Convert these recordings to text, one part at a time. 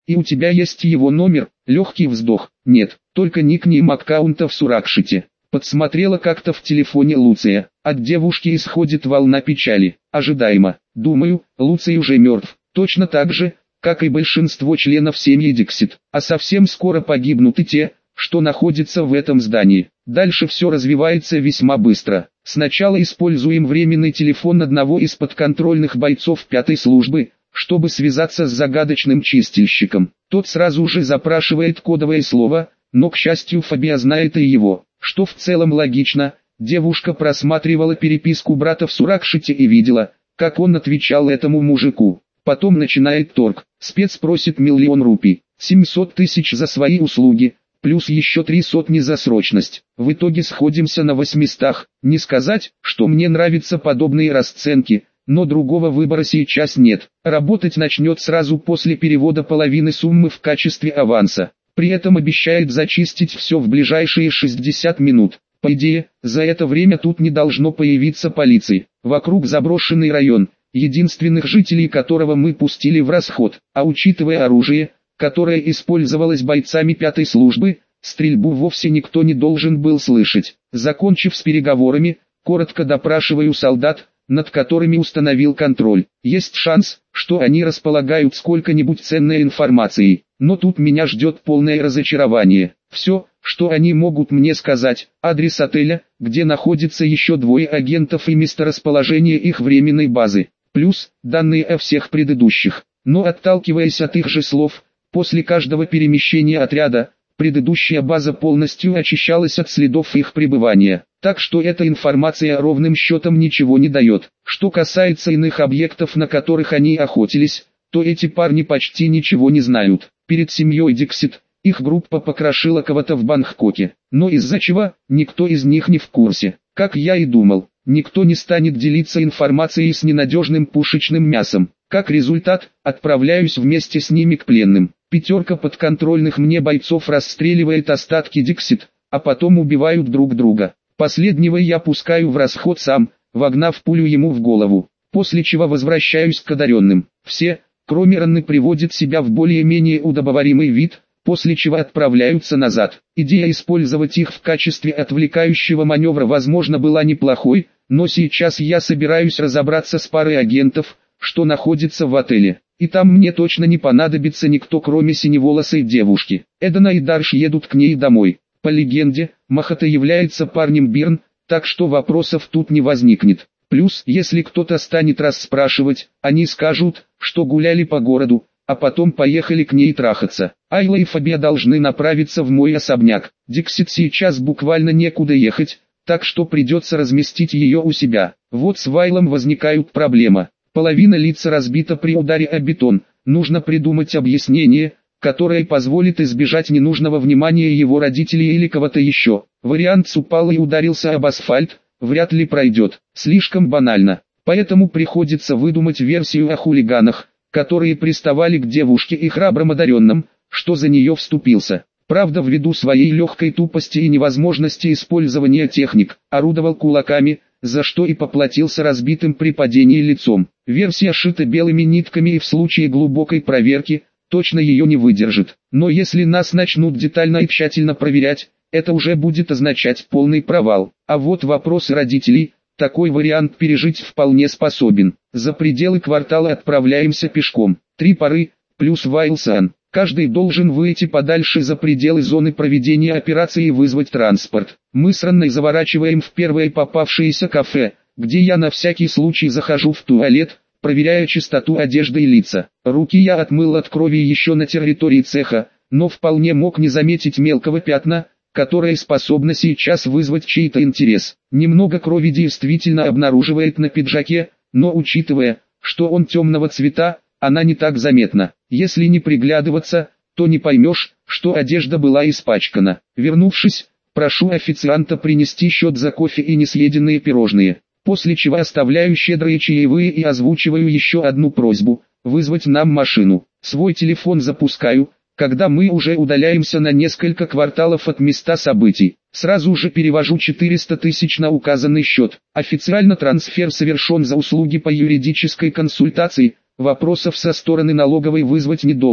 И у тебя есть его номер? Легкий вздох. Нет, только никнейм аккаунта в Суракшите. Подсмотрела как-то в телефоне Луция. От девушки исходит волна печали. Ожидаемо. Думаю, Луций уже мертв. Точно так же, как и большинство членов семьи Диксит. А совсем скоро погибнут и те, что находятся в этом здании. Дальше все развивается весьма быстро. Сначала используем временный телефон одного из подконтрольных бойцов 5-й службы, чтобы связаться с загадочным чистильщиком. Тот сразу же запрашивает кодовое слово, но к счастью Фабия знает и его, что в целом логично. Девушка просматривала переписку брата в Суракшите и видела, как он отвечал этому мужику. Потом начинает торг. Спец просит 1 000 000 рупий, 700 000 за свои услуги, плюс еще 300 за срочность. В итоге сходимся на 800. Не сказать, что мне нравятся подобные расценки, но другого выбора сейчас нет. Работать начнет сразу после перевода половины суммы в качестве аванса. При этом обещает зачистить все в ближайшие 60 минут. По идее, за это время тут не должно появиться полиции. Вокруг заброшенный район, единственных жителей которого мы пустили в расход. А учитывая оружие, которое использовалось бойцами 5-й службы, стрельбу вовсе никто не должен был слышать. Закончив с переговорами, коротко допрашиваю солдат, над которыми установил контроль. Есть шанс, что они располагают сколько-нибудь ценной информацией, но тут меня ждет полное разочарование. Все, что они могут мне сказать, адрес отеля, где находится еще 2 агентов и месторасположение их временной базы, плюс данные о всех предыдущих. Но отталкиваясь от их же слов, после каждого перемещения отряда, предыдущая база полностью очищалась от следов их пребывания. Так что эта информация ровным счетом ничего не дает. Что касается иных объектов, на которых они охотились, то эти парни почти ничего не знают. Перед семьей Диксит, их группа покрошила кого-то в Бангкоке. Но из-за чего, никто из них не в курсе. Как я и думал, никто не станет делиться информацией с ненадежным пушечным мясом. Как результат, отправляюсь вместе с ними к пленным. 5 подконтрольных мне бойцов расстреливает остатки Диксит, а потом убивают друг друга. Последнего я пускаю в расход сам, вогнав пулю ему в голову, после чего возвращаюсь к одаренным. Все, кроме Ранны, приводят себя в более-менее удобоваримый вид, после чего отправляются назад. Идея использовать их в качестве отвлекающего маневра возможно была неплохой, но сейчас я собираюсь разобраться с парой агентов, что находится в отеле. И там мне точно не понадобится никто, кроме синеволосой девушки. Эдана и Дарш едут к ней домой. По легенде, Махата является парнем Бирн, так что вопросов тут не возникнет. Плюс, если кто-то станет расспрашивать, они скажут, что гуляли по городу, а потом поехали к ней трахаться. Айла и Фабия должны направиться в мой особняк. Диксит сейчас буквально некуда ехать, так что придется разместить ее у себя. Вот с Вайлом возникают проблемы. Половина лица разбита при ударе о бетон, нужно придумать объяснение, которое позволит избежать ненужного внимания его родителей или кого-то еще. Вариант с упал и ударился об асфальт, вряд ли пройдет, слишком банально. Поэтому приходится выдумать версию о хулиганах, которые приставали к девушке и храбрым одаренным, что за нее вступился. Правда, ввиду своей легкой тупости и невозможности использования техник, орудовал кулаками, за что и поплатился разбитым при падении лицом. Версия шита белыми нитками и в случае глубокой проверки, точно ее не выдержит. Но если нас начнут детально и тщательно проверять, это уже будет означать полный провал. А вот вопросы родителей, такой вариант пережить вполне способен. За пределы квартала отправляемся пешком. 3 пары, плюс Вайлсан. Каждый должен выйти подальше за пределы зоны проведения операции и вызвать транспорт. Мы с Ранной заворачиваем в первое попавшееся кафе, где я на всякий случай захожу в туалет, проверяя чистоту одежды и лица. Руки я отмыл от крови еще на территории цеха, но вполне мог не заметить мелкого пятна, которое способно сейчас вызвать чей-то интерес. Немного крови действительно обнаруживает на пиджаке, но учитывая, что он темного цвета, она не так заметна. Если не приглядываться, то не поймешь, что одежда была испачкана. Вернувшись, прошу официанта принести счет за кофе и несъеденные пирожные, после чего оставляю щедрые чаевые и озвучиваю еще одну просьбу – вызвать нам машину. Свой телефон запускаю, когда мы уже удаляемся на несколько кварталов от места событий. Сразу же перевожу 400 000 на указанный счет. Официально трансфер совершен за услуги по юридической консультации. Вопросов со стороны налоговой вызвать не должен.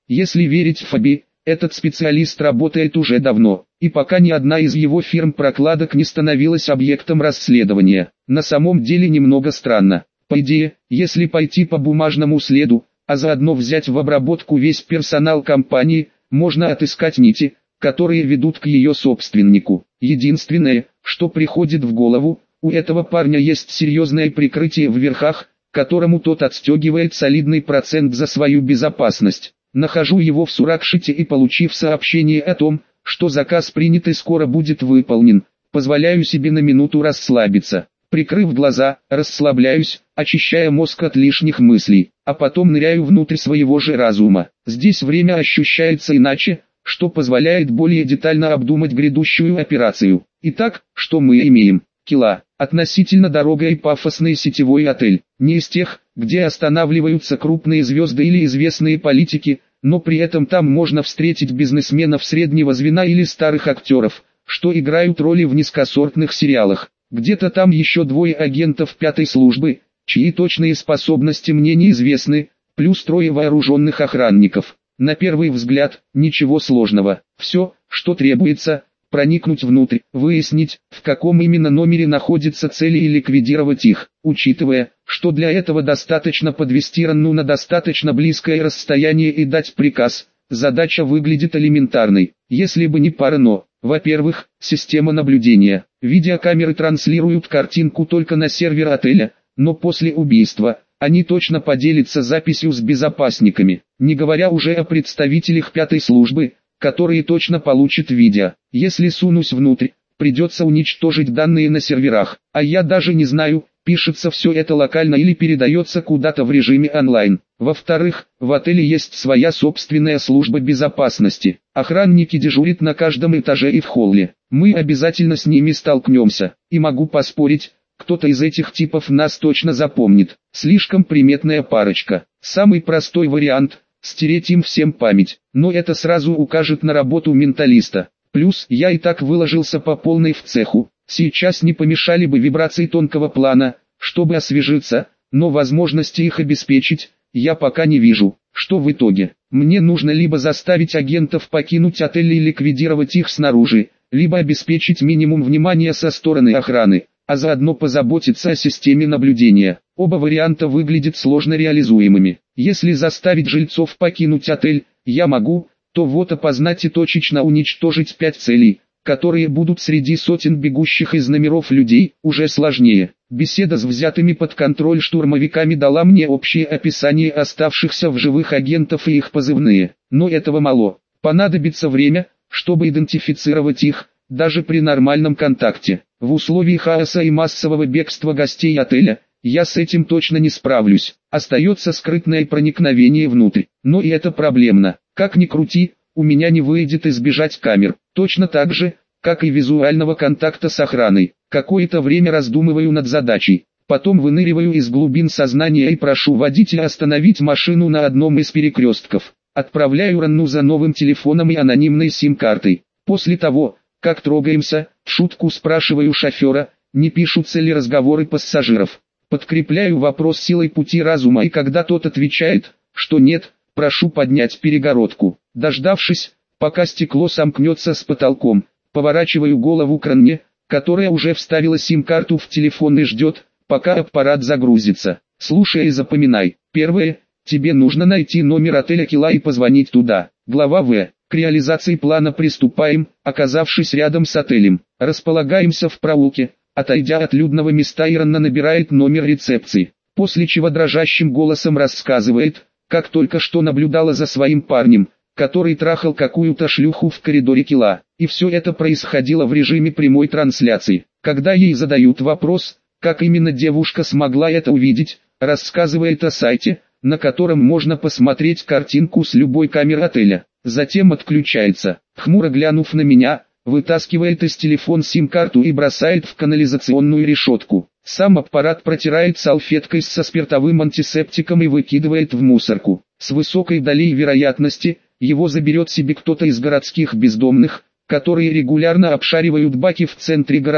Если верить Фаби, этот специалист работает уже давно, и пока ни одна из его фирм прокладок не становилась объектом расследования. На самом деле немного странно. По идее, если пойти по бумажному следу, а заодно взять в обработку весь персонал компании, можно отыскать нити, которые ведут к ее собственнику. Единственное, что приходит в голову, у этого парня есть серьезное прикрытие в верхах, которому тот отстегивает солидный процент за свою безопасность. Нахожу его в Суракшите и, получив сообщение о том, что заказ принят и скоро будет выполнен, позволяю себе на минуту расслабиться. Прикрыв глаза, расслабляюсь, очищая мозг от лишних мыслей, а потом ныряю внутрь своего же разума. Здесь время ощущается иначе, что позволяет более детально обдумать грядущую операцию. Итак, что мы имеем? Кила. Относительно дорогой и пафосный сетевой отель. Не из тех, где останавливаются крупные звезды или известные политики, но при этом там можно встретить бизнесменов среднего звена или старых актеров, что играют роли в низкосортных сериалах. Где-то там еще двое агентов пятой службы, чьи точные способности мне неизвестны, плюс трое вооруженных охранников. На первый взгляд, ничего сложного. Все, что требуется, проникнуть внутрь, выяснить, в каком именно номере находятся цели и ликвидировать их, учитывая, что для этого достаточно подвести Ранну на достаточно близкое расстояние и дать приказ. Задача выглядит элементарной, если бы не пара «но». Во-первых, система наблюдения. Видеокамеры транслируют картинку только на сервер отеля, но после убийства они точно поделятся записью с безопасниками, не говоря уже о представителях пятой службы, которые точно получат видео. Если сунусь внутрь, придется уничтожить данные на серверах, а я даже не знаю, пишется все это локально или передается куда-то в режиме онлайн. Во-вторых, в отеле есть своя собственная служба безопасности. Охранники дежурят на каждом этаже и в холле. Мы обязательно с ними столкнемся, и могу поспорить, кто-то из этих типов нас точно запомнит. Слишком приметная парочка. Самый простой вариант – стереть им всем память, но это сразу укажет на работу менталиста. Плюс я и так выложился по полной в цеху. Сейчас не помешали бы вибрации тонкого плана, чтобы освежиться, но возможности их обеспечить я пока не вижу. Что в итоге? Мне нужно либо заставить агентов покинуть отель и ликвидировать их снаружи, либо обеспечить минимум внимания со стороны охраны, а заодно позаботиться о системе наблюдения. Оба варианта выглядят сложно реализуемыми. Если заставить жильцов покинуть отель, я могу, то вот опознать и точечно уничтожить 5 целей, которые будут среди сотен бегущих из номеров людей, уже сложнее. Беседа с взятыми под контроль штурмовиками дала мне общее описание оставшихся в живых агентов и их позывные. Но этого мало. Понадобится время, чтобы идентифицировать их, даже при нормальном контакте. В условиях хаоса и массового бегства гостей отеля, я с этим точно не справлюсь. Остается скрытное проникновение внутрь. Но и это проблемно. Как ни крути, у меня не выйдет избежать камер. Точно так же, как и визуального контакта с охраной. Какое-то время раздумываю над задачей. Потом выныриваю из глубин сознания и прошу водителя остановить машину на одном из перекрестков. Отправляю Ранну за новым телефоном и анонимной сим-картой. После того, как трогаемся, в шутку спрашиваю шофера, не пишутся ли разговоры пассажиров. Подкрепляю вопрос силой пути разума, и когда тот отвечает, что нет, прошу поднять перегородку. Дождавшись, пока стекло сомкнется с потолком, поворачиваю голову к Ранне, которая уже вставила сим-карту в телефон и ждет, пока аппарат загрузится. Слушай и запоминай. Первое, тебе нужно найти номер отеля Кила и позвонить туда. Глава В. К реализации плана приступаем, оказавшись рядом с отелем. Располагаемся в проулке, отойдя от людного места, Ранна набирает номер рецепции, после чего дрожащим голосом рассказывает, как только что наблюдала за своим парнем, который трахал какую-то шлюху в коридоре Кила. И все это происходило в режиме прямой трансляции. Когда ей задают вопрос, как именно девушка смогла это увидеть, рассказывает о сайте, на котором можно посмотреть картинку с любой камеры отеля. Затем отключается. Хмуро глянув на меня, вытаскивает из телефона сим-карту и бросает в канализационную решетку. Сам аппарат протирает салфеткой со спиртовым антисептиком и выкидывает в мусорку. С высокой долей вероятности, его заберет себе кто-то из городских бездомных, которые регулярно обшаривают баки в центре города,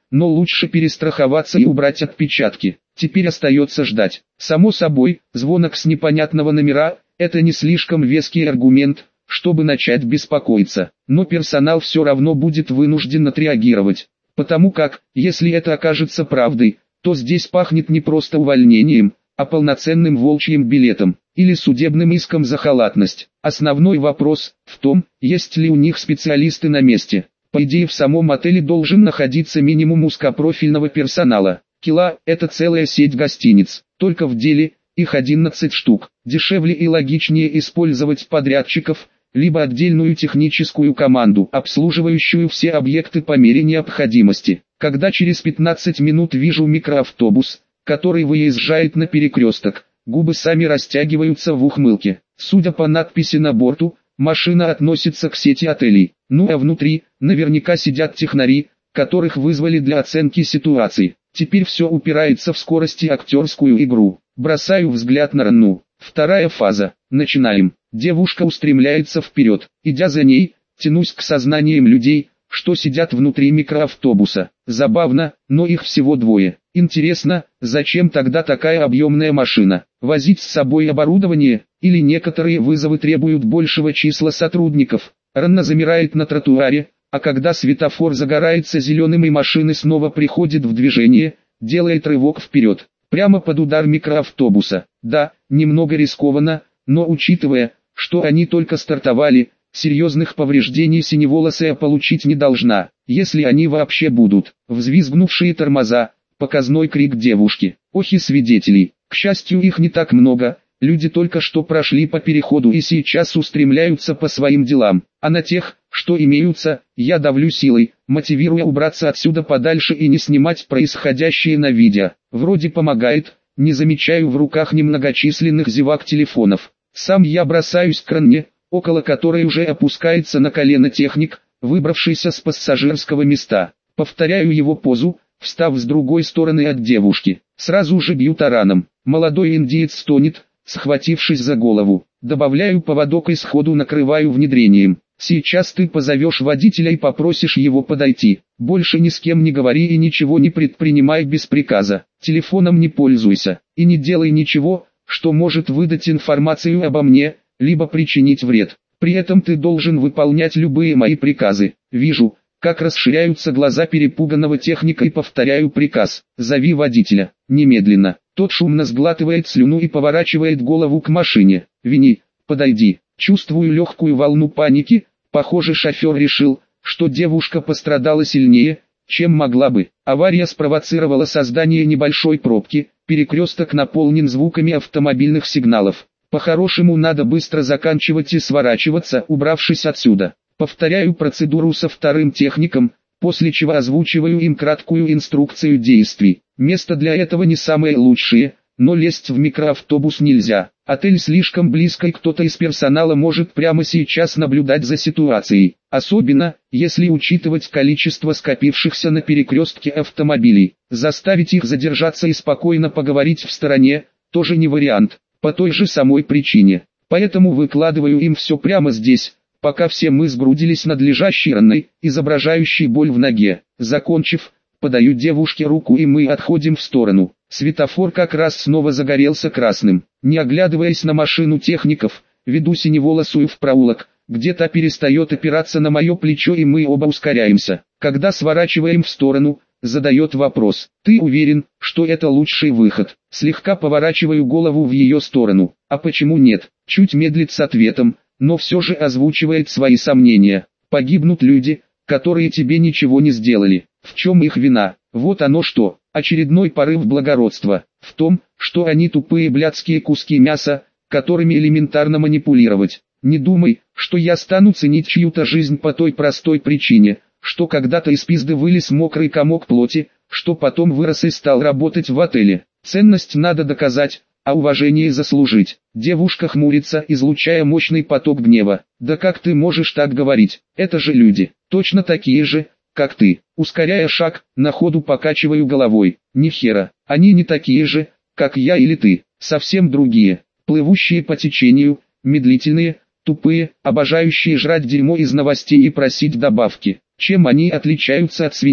но лучше перестраховаться и убрать отпечатки. Теперь остается ждать. Само собой, звонок с непонятного номера – это не слишком веский аргумент, чтобы начать беспокоиться. Но персонал все равно будет вынужден отреагировать. Потому как, если это окажется правдой, то здесь пахнет не просто увольнением, а полноценным волчьим билетом, или судебным иском за халатность. Основной вопрос в том, есть ли у них специалисты на месте. По идее в самом отеле должен находиться минимум узкопрофильного персонала. Кила – это целая сеть гостиниц, только в деле их 11 штук. Дешевле и логичнее использовать подрядчиков, либо отдельную техническую команду, обслуживающую все объекты по мере необходимости. Когда через 15 минут вижу микроавтобус, который выезжает на перекресток, губы сами растягиваются в ухмылке. Судя по надписи на борту, машина относится к сети отелей. Ну а внутри, наверняка сидят технари, которых вызвали для оценки ситуации. Теперь все упирается в скорость и актерскую игру. Бросаю взгляд на Ранну. Вторая фаза. Начинаем. Девушка устремляется вперед. Идя за ней, тянусь к сознаниям людей, что сидят внутри микроавтобуса. Забавно, но их всего двое. Интересно, зачем тогда такая объемная машина? Возить с собой оборудование, или некоторые вызовы требуют большего числа сотрудников? Ранна замирает на тротуаре, а когда светофор загорается зеленым и машины снова приходит в движение, делает рывок вперед, прямо под удар микроавтобуса. Да, немного рискованно, но учитывая, что они только стартовали, серьезных повреждений синеволосая получить не должна, если они вообще будут. Взвизгнувшие тормоза, показной крик девушки, охи свидетелей. К счастью, их не так много, люди только что прошли по переходу и сейчас устремляются по своим делам, а на тех, что имеются, я давлю силой, мотивируя убраться отсюда подальше и не снимать происходящее на видео. Вроде помогает, не замечаю в руках немногочисленных зевак телефонов. Сам я бросаюсь к Ранне, около которой уже опускается на колено техник, выбравшийся с пассажирского места. Повторяю его позу, встав с другой стороны от девушки. Сразу же бью тараном. Молодой индиец стонет, схватившись за голову. Добавляю поводок и сходу накрываю внедрением. Сейчас ты позовешь водителя и попросишь его подойти. Больше ни с кем не говори и ничего не предпринимай без приказа. Телефоном не пользуйся. И не делай ничего, что может выдать информацию обо мне, либо причинить вред. При этом ты должен выполнять любые мои приказы. Вижу, как расширяются глаза перепуганного техника и повторяю приказ. Зови водителя. Немедленно. Тот шумно сглатывает слюну и поворачивает голову к машине. Вини, подойди. Чувствую легкую волну паники. Похоже, шофер решил, что девушка пострадала сильнее, чем могла бы. Авария спровоцировала создание небольшой пробки. Перекресток наполнен звуками автомобильных сигналов. По-хорошему надо быстро заканчивать и сворачиваться, убравшись отсюда. Повторяю процедуру со вторым техником, после чего озвучиваю им краткую инструкцию действий. Место для этого не самое лучшее, но лезть в микроавтобус нельзя. Отель слишком близко и кто-то из персонала может прямо сейчас наблюдать за ситуацией. Особенно, если учитывать количество скопившихся на перекрестке автомобилей. Заставить их задержаться и спокойно поговорить в стороне, тоже не вариант. По той же самой причине. Поэтому выкладываю им все прямо здесь, пока все мы сгрудились над лежащей Ранной, изображающей боль в ноге. Закончив, подаю девушке руку и мы отходим в сторону. Светофор как раз снова загорелся красным. Не оглядываясь на машину техников, веду синеволосую в проулок, где та перестает опираться на мое плечо и мы оба ускоряемся. Когда сворачиваем в сторону, задает вопрос. Ты уверен, что это лучший выход? Слегка поворачиваю голову в ее сторону. А почему нет? Чуть медлит с ответом, но все же озвучивает свои сомнения. Погибнут люди, которые тебе ничего не сделали. В чем их вина? Вот оно что. Очередной порыв благородства. В том, что они тупые блядские куски мяса, которыми элементарно манипулировать. Не думай, что я стану ценить чью-то жизнь по той простой причине, что когда-то из пизды вылез мокрый комок плоти, что потом вырос и стал работать в отеле. Ценность надо доказать, а уважение заслужить. Девушка хмурится, излучая мощный поток гнева. Да как ты можешь так говорить? Это же люди, точно такие же, как ты. Ускоряя шаг, на ходу покачиваю головой. Ни хера, они не такие же, как я или ты. Совсем другие, плывущие по течению, медлительные, тупые, обожающие жрать дерьмо из новостей и просить добавки. Чем они отличаются от свиней?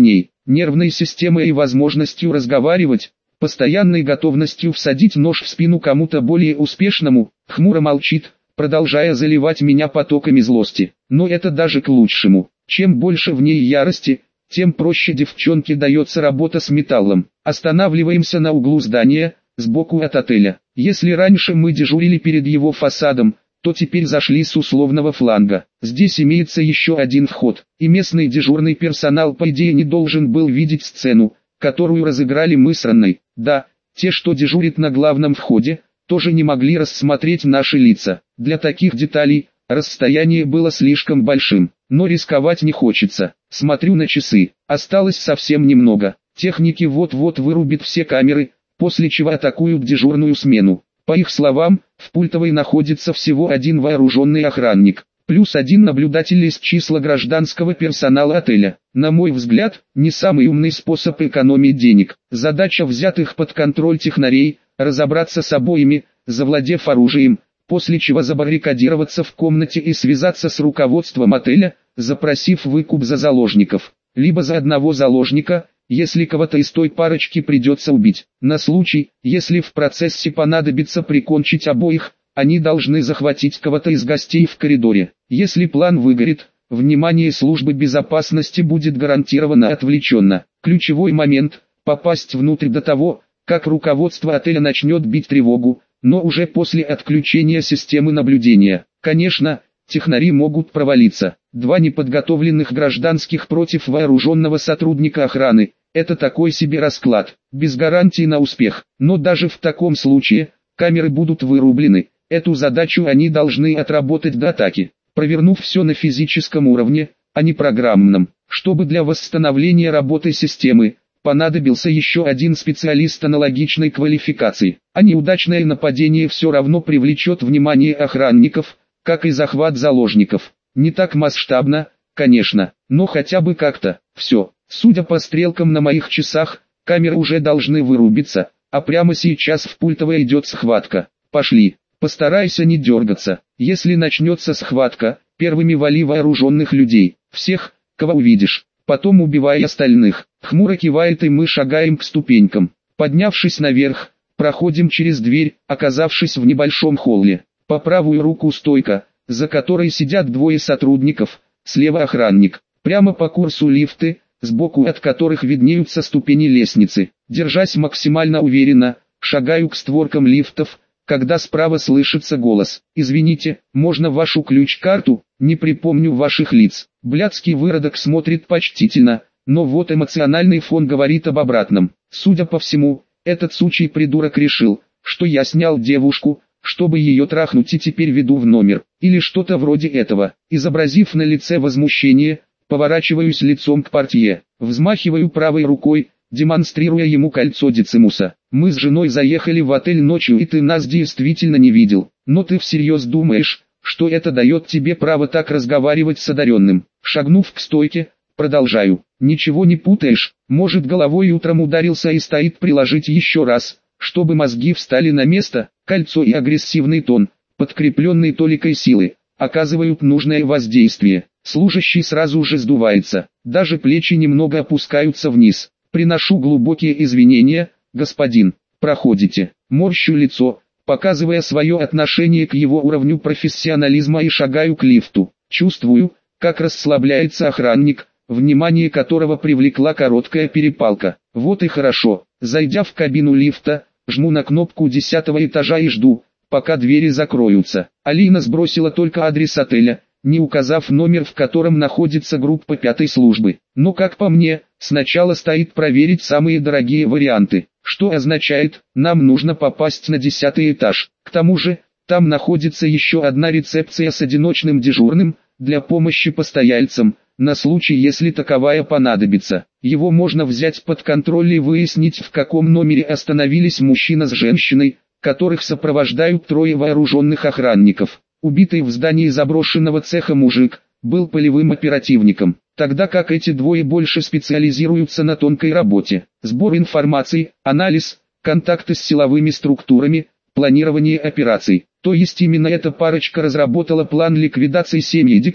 нервной системой и возможностью разговаривать, постоянной готовностью всадить нож в спину кому-то более успешному, хмуро молчит, продолжая заливать меня потоками злости. Но это даже к лучшему. Чем больше в ней ярости, тем проще девчонке дается работа с металлом. Останавливаемся на углу здания, сбоку от отеля. Если раньше мы дежурили перед его фасадом, то теперь зашли с условного фланга. Здесь имеется еще один вход, и местный дежурный персонал по идее не должен был видеть сцену, которую разыграли мы с Ранной. Да, те, что дежурят на главном входе, тоже не могли рассмотреть наши лица. Для таких деталей расстояние было слишком большим, но рисковать не хочется. Смотрю на часы, осталось совсем немного. Техники вот-вот вырубят все камеры, после чего атакуют дежурную смену. По их словам, в пультовой находится всего один вооруженный охранник, плюс один наблюдатель из числа гражданского персонала отеля. На мой взгляд, не самый умный способ экономить денег. Задача взятых под контроль технарей – разобраться с обоими, завладев оружием, после чего забаррикадироваться в комнате и связаться с руководством отеля, запросив выкуп за заложников. Либо за одного заложника, если кого-то из той парочки придется убить. На случай, если в процессе понадобится прикончить обоих, они должны захватить кого-то из гостей в коридоре. Если план выгорит, внимание службы безопасности будет гарантированно отвлечено. Ключевой момент – попасть внутрь до того, как руководство отеля начнет бить тревогу, но уже после отключения системы наблюдения. Конечно, технари могут провалиться. Два неподготовленных гражданских против вооруженного сотрудника охраны – это такой себе расклад, без гарантии на успех. Но даже в таком случае, камеры будут вырублены. Эту задачу они должны отработать до атаки, провернув все на физическом уровне, а не программном. Чтобы для восстановления работы системы понадобился еще один специалист аналогичной квалификации. А неудачное нападение все равно привлечет внимание охранников, как и захват заложников. Не так масштабно, конечно, но хотя бы как-то. Все, судя по стрелкам на моих часах, камеры уже должны вырубиться, а прямо сейчас в пультовой идет схватка. Пошли, постарайся не дергаться. Если начнется схватка, первыми вали вооруженных людей, всех, кого увидишь. Потом убивай остальных. Хмуро кивает, и мы шагаем к ступенькам. Поднявшись наверх, проходим через дверь, оказавшись в небольшом холле. По правую руку стойка, за которой сидят двое сотрудников, слева охранник. Прямо по курсу лифты, сбоку от которых виднеются ступени лестницы. Держась максимально уверенно, шагаю к створкам лифтов, когда справа слышится голос. «Извините, можно вашу ключ-карту? Не припомню ваших лиц». Блядский выродок смотрит почтительно, но вот эмоциональный фон говорит об обратном. Судя по всему, этот сучий придурок решил, что я снял девушку, чтобы ее трахнуть, и теперь веду в номер, или что-то вроде этого. Изобразив на лице возмущение, поворачиваюсь лицом к портье, взмахиваю правой рукой, демонстрируя ему кольцо Децимуса. «Мы с женой заехали в отель ночью, и ты нас действительно не видел. Но ты всерьез думаешь, что это дает тебе право так разговаривать с одаренным?» Шагнув к стойке, продолжаю. «Ничего не путаешь? Может, головой утром ударился и стоит приложить еще раз, чтобы мозги встали на место?» Кольцо и агрессивный тон, подкрепленный толикой силы, оказывают нужное воздействие. Служащий сразу же сдувается, даже плечи немного опускаются вниз. «Приношу глубокие извинения, господин. Проходите». Морщу лицо, показывая свое отношение к его уровню профессионализма, и шагаю к лифту. Чувствую, как расслабляется охранник, внимание которого привлекла короткая перепалка. Вот и хорошо. Зайдя в кабину лифта, жму на кнопку 10-го этажа и жду, пока двери закроются. Алина сбросила только адрес отеля, не указав номер, в котором находится группа 5-й службы. Но, как по мне, сначала стоит проверить самые дорогие варианты, что означает, нам нужно попасть на 10-й этаж. К тому же, там находится еще одна рецепция с одиночным дежурным, для помощи постояльцам, на случай, если таковая понадобится. Его можно взять под контроль и выяснить, в каком номере остановились мужчина с женщиной, которых сопровождают трое вооруженных охранников. Убитый в здании заброшенного цеха мужик был полевым оперативником, тогда как эти двое больше специализируются на тонкой работе. Сбор информации, анализ, контакты с силовыми структурами, планирование операций. То есть именно эта парочка разработала план ликвидации семьи Диксит,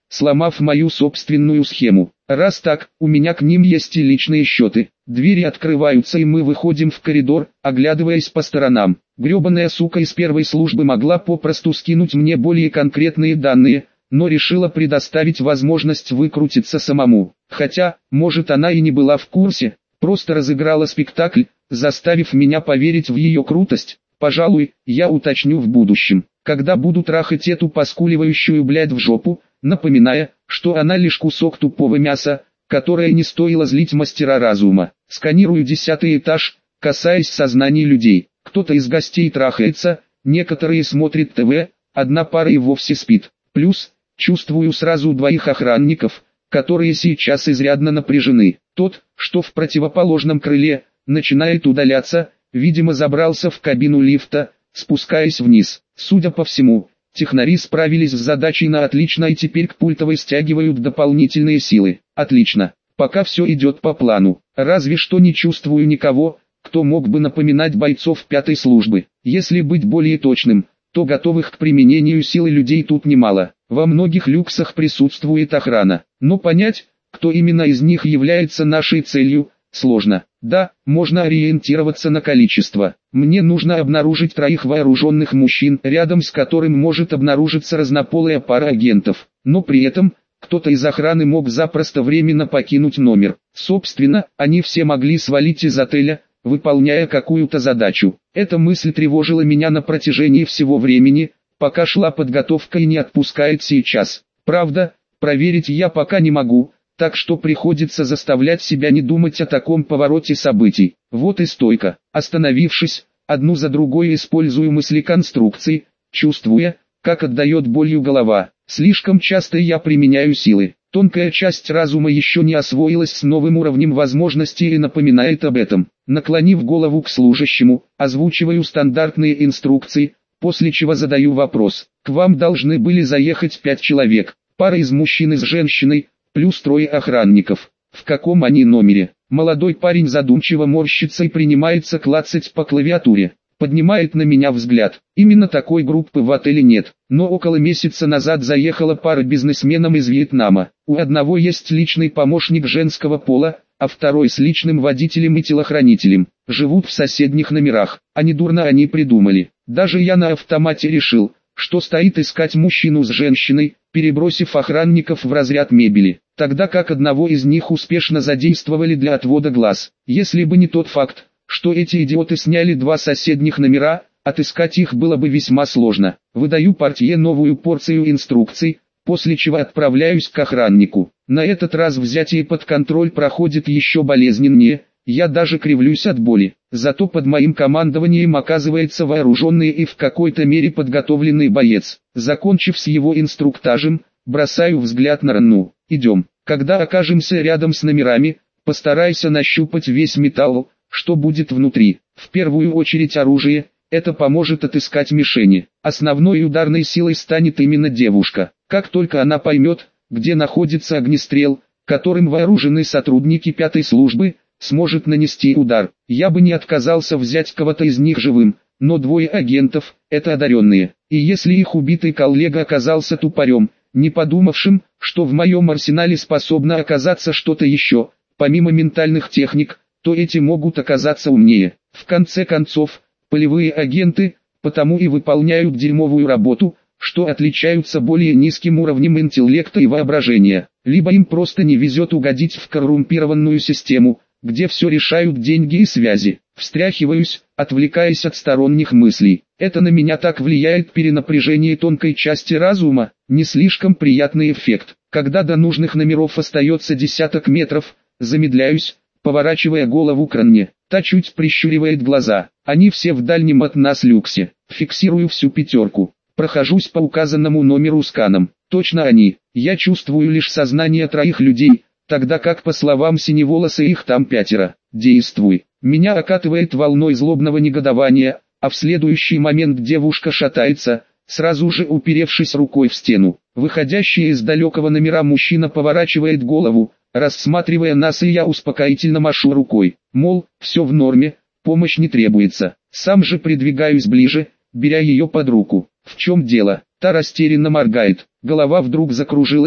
сломав мою собственную схему. Раз так, у меня к ним есть и личные счеты. Двери открываются и мы выходим в коридор, оглядываясь по сторонам. Гребаная сука из первой службы могла попросту скинуть мне более конкретные данные, но решила предоставить возможность выкрутиться самому. Хотя, может, она и не была в курсе, просто разыграла спектакль, заставив меня поверить в ее крутость. Пожалуй, я уточню в будущем, когда буду трахать эту поскуливающую блядь в жопу, напоминая, что она лишь кусок тупого мяса, которое не стоило злить мастера разума. Сканирую 10-й этаж, касаясь сознаний людей. Кто-то из гостей трахается, некоторые смотрят ТВ, одна пара и вовсе спит. Плюс, чувствую сразу двоих охранников, которые сейчас изрядно напряжены. Тот, что в противоположном крыле, начинает удаляться, видимо забрался в кабину лифта, спускаясь вниз. Судя по всему, технари справились с задачей на отлично и теперь к пультовой стягивают дополнительные силы. Отлично, пока все идет по плану. Разве что не чувствую никого, кто мог бы напоминать бойцов 5-й службы. Если быть более точным, то готовых к применению силы людей тут немало. Во многих люксах присутствует охрана, но понять, кто именно из них является нашей целью, сложно. Да, можно ориентироваться на количество. Мне нужно обнаружить 3 вооруженных мужчин, рядом с которым может обнаружиться разнополая пара агентов. Но при этом, кто-то из охраны мог запросто временно покинуть номер. Собственно, они все могли свалить из отеля, выполняя какую-то задачу. Эта мысль тревожила меня на протяжении всего времени, пока шла подготовка и не отпускает сейчас. Правда, проверить я пока не могу, так что приходится заставлять себя не думать о таком повороте событий. Вот и стойко. Остановившись, одну за другой использую мысли конструкции, чувствуя, как отдает болью голова. Слишком часто я применяю силы. Тонкая часть разума еще не освоилась с новым уровнем возможностей и напоминает об этом. Наклонив голову к служащему, озвучиваю стандартные инструкции, после чего задаю вопрос. К вам должны были заехать 5 человек, пара из мужчин и с женщиной, плюс 3 охранников. В каком они номере? Молодой парень задумчиво морщится и принимается клацать по клавиатуре. Поднимает на меня взгляд. Именно такой группы в отеле нет, но около месяца назад заехала пара бизнесменов из Вьетнама. У одного есть личный помощник женского пола, а второй с личным водителем и телохранителем. Живут в соседних номерах, а недурно они придумали. Даже я на автомате решил, что стоит искать мужчину с женщиной, перебросив охранников в разряд мебели, тогда как одного из них успешно задействовали для отвода глаз. Если бы не тот факт, что эти идиоты сняли 2 соседних номера, отыскать их было бы весьма сложно. Выдаю портье новую порцию инструкций, после чего отправляюсь к охраннику. На этот раз взятие под контроль проходит еще болезненнее, я даже кривлюсь от боли. Зато под моим командованием оказывается вооруженный и в какой-то мере подготовленный боец. Закончив с его инструктажем, бросаю взгляд на Ранну. Идем. Когда окажемся рядом с номерами, постарайся нащупать весь металл, что будет внутри. В первую очередь оружие, это поможет отыскать мишени. Основной ударной силой станет именно девушка. Как только она поймет, где находится огнестрел, которым вооружены сотрудники 5-й службы, сможет нанести удар. Я бы не отказался взять кого-то из них живым, но 2 агентов – это одаренные. И если их убитый коллега оказался тупорем, не подумавшим, что в моем арсенале способно оказаться что-то еще, помимо ментальных техник, то эти могут оказаться умнее. В конце концов, полевые агенты, потому и выполняют дерьмовую работу, что отличаются более низким уровнем интеллекта и воображения. Либо им просто не везет угодить в коррумпированную систему, где все решают деньги и связи. Встряхиваюсь, отвлекаясь от сторонних мыслей. Это на меня так влияет перенапряжение тонкой части разума, не слишком приятный эффект. Когда до нужных номеров остается десяток метров, замедляюсь, поворачивая голову к Ранне. Та чуть прищуривает глаза. Они все в дальнем от нас люксе. Фиксирую всю 5. Прохожусь по указанному номеру сканом. Точно они. Я чувствую лишь сознание 3 людей, тогда как по словам Синеволоса их там 5. Действуй. Меня окатывает волной злобного негодования, а в следующий момент девушка шатается, сразу же уперевшись рукой в стену. Выходящий из далекого номера мужчина поворачивает голову, рассматривая нас, и я успокоительно машу рукой. Мол, все в норме, помощь не требуется. Сам же придвигаюсь ближе, беря ее под руку. В чем дело? Та растерянно моргает. Голова вдруг закружилась,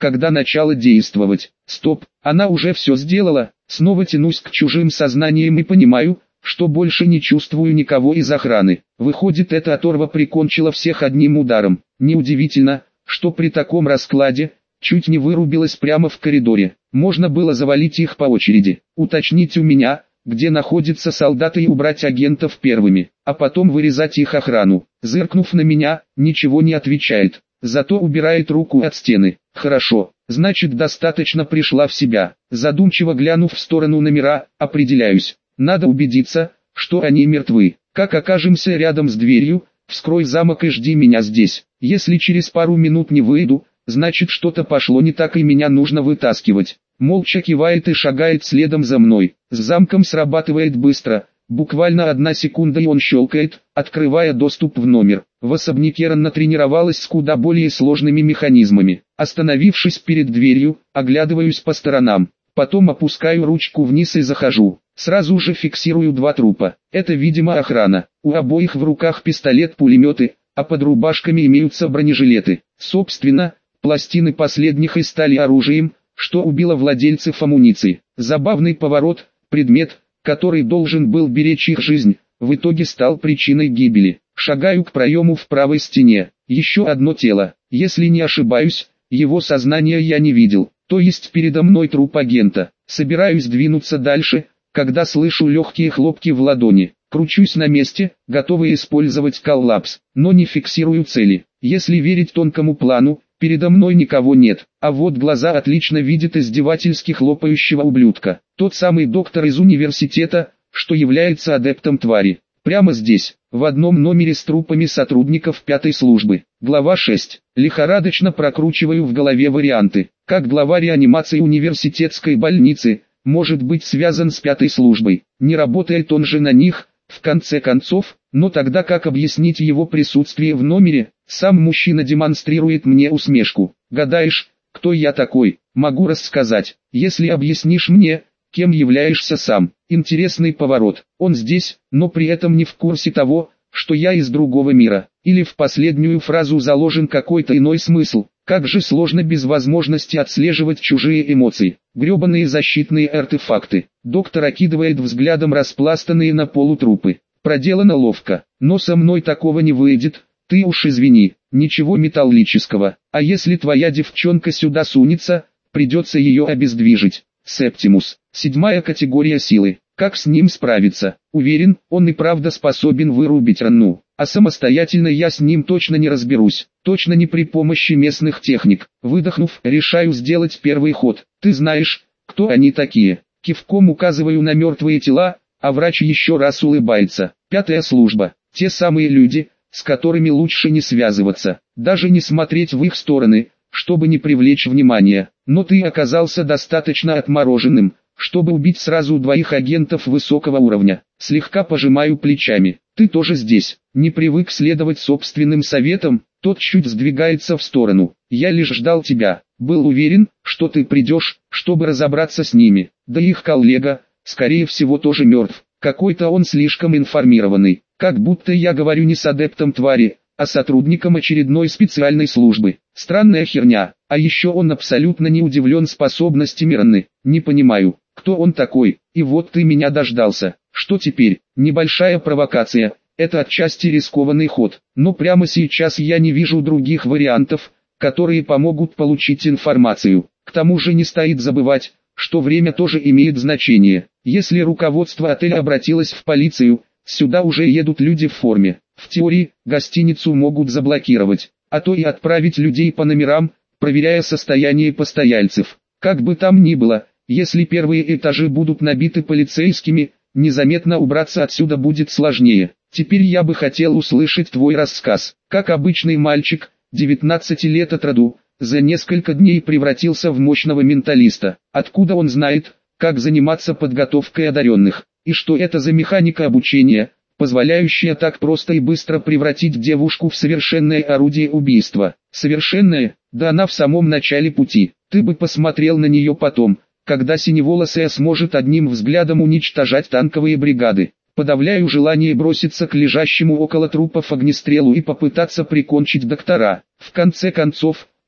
когда начало действовать. Стоп, она уже все сделала, снова тянусь к чужим сознаниям и понимаю, что больше не чувствую никого из охраны. Выходит, эта оторва прикончила всех одним ударом. Неудивительно, что при таком раскладе, чуть не вырубилась прямо в коридоре. Можно было завалить их по очереди, уточнить у меня, где находятся солдаты и убрать агентов первыми, а потом вырезать их охрану. Зыркнув на меня, ничего не отвечает, зато убирает руку от стены. Хорошо, значит достаточно пришла в себя. Задумчиво глянув в сторону номера, определяюсь. Надо убедиться, что они мертвы. Как окажемся рядом с дверью, вскрой замок и жди меня здесь. Если через пару минут не выйду, значит что-то пошло не так и меня нужно вытаскивать. Молча кивает и шагает следом за мной. С замком срабатывает быстро, буквально 1 секунда и он щелкает, открывая доступ в номер. В особняке Ранна тренировалась с куда более сложными механизмами. Остановившись перед дверью, оглядываюсь по сторонам. Потом опускаю ручку вниз и захожу. Сразу же фиксирую 2 трупа. Это, видимо, охрана. У обоих в руках пистолет-пулеметы, а под рубашками имеются бронежилеты. Собственно, пластины последних и стали оружием, что убило владельцев амуниции. Забавный поворот, предмет, который должен был беречь их жизнь, в итоге стал причиной гибели. Шагаю к проему в правой стене. Еще одно тело. Если не ошибаюсь, его сознание я не видел. То есть передо мной труп агента. Собираюсь двинуться дальше, когда слышу легкие хлопки в ладони. Кручусь на месте, готовый использовать коллапс, но не фиксирую цели. Если верить тонкому плану, передо мной никого нет, а вот глаза отлично видят издевательски хлопающего ублюдка. Тот самый доктор из университета, что является адептом твари. Прямо здесь, в одном номере с трупами сотрудников 5-й службы. Глава 6. Лихорадочно прокручиваю в голове варианты. Как глава реанимации университетской больницы может быть связан с 5-й службой? Не работает он же на них, в конце концов, но тогда как объяснить его присутствие в номере? Сам мужчина демонстрирует мне усмешку. Гадаешь, кто я такой? Могу рассказать, если объяснишь мне, кем являешься сам. Интересный поворот. Он здесь, но при этом не в курсе того, что я из другого мира. Или в последнюю фразу заложен какой-то иной смысл. Как же сложно без возможности отслеживать чужие эмоции. Гребаные защитные артефакты. Доктор окидывает взглядом распластанные на полу трупы. Проделано ловко, но со мной такого не выйдет. Ты уж извини, ничего металлического. А если твоя девчонка сюда сунется, придется ее обездвижить. Септимус. 7-я категория силы. Как с ним справиться? Уверен, он и правда способен вырубить Ранну. А самостоятельно я с ним точно не разберусь. Точно не при помощи местных техник. Выдохнув, решаю сделать первый ход. Ты знаешь, кто они такие? Кивком указываю на мертвые тела, а врач еще раз улыбается. 5-я служба. Те самые люди, с которыми лучше не связываться. Даже не смотреть в их стороны, чтобы не привлечь внимания. Но ты оказался достаточно отмороженным, чтобы убить сразу 2 агентов высокого уровня. Слегка пожимаю плечами. Ты тоже здесь. Не привык следовать собственным советам? Тот чуть сдвигается в сторону. Я лишь ждал тебя. Был уверен, что ты придешь, чтобы разобраться с ними. Да их коллега, скорее всего, тоже мертв. Какой-то он слишком информированный. Как будто я говорю не с адептом твари, а сотрудником очередной специальной службы. Странная херня. А еще он абсолютно не удивлен способностями Ранны. Не понимаю, кто он такой. И вот ты меня дождался. Что теперь? Небольшая провокация. Это отчасти рискованный ход. Но прямо сейчас я не вижу других вариантов, которые помогут получить информацию. К тому же не стоит забывать, что время тоже имеет значение. Если руководство отеля обратилось в полицию, сюда уже едут люди в форме. В теории, гостиницу могут заблокировать, а то и отправить людей по номерам, проверяя состояние постояльцев. Как бы там ни было, если первые этажи будут набиты полицейскими, незаметно убраться отсюда будет сложнее. Теперь я бы хотел услышать твой рассказ. Как обычный мальчик, 19 лет от роду, за несколько дней превратился в мощного менталиста. Откуда он знает, как заниматься подготовкой одаренных? И что это за механика обучения, позволяющая так просто и быстро превратить девушку в совершенное орудие убийства? Совершенное? Да она в самом начале пути. Ты бы посмотрел на нее потом, когда синеволосая сможет одним взглядом уничтожать танковые бригады. Подавляю желание броситься к лежащему около трупов огнестрелу и попытаться прикончить доктора. В конце концов,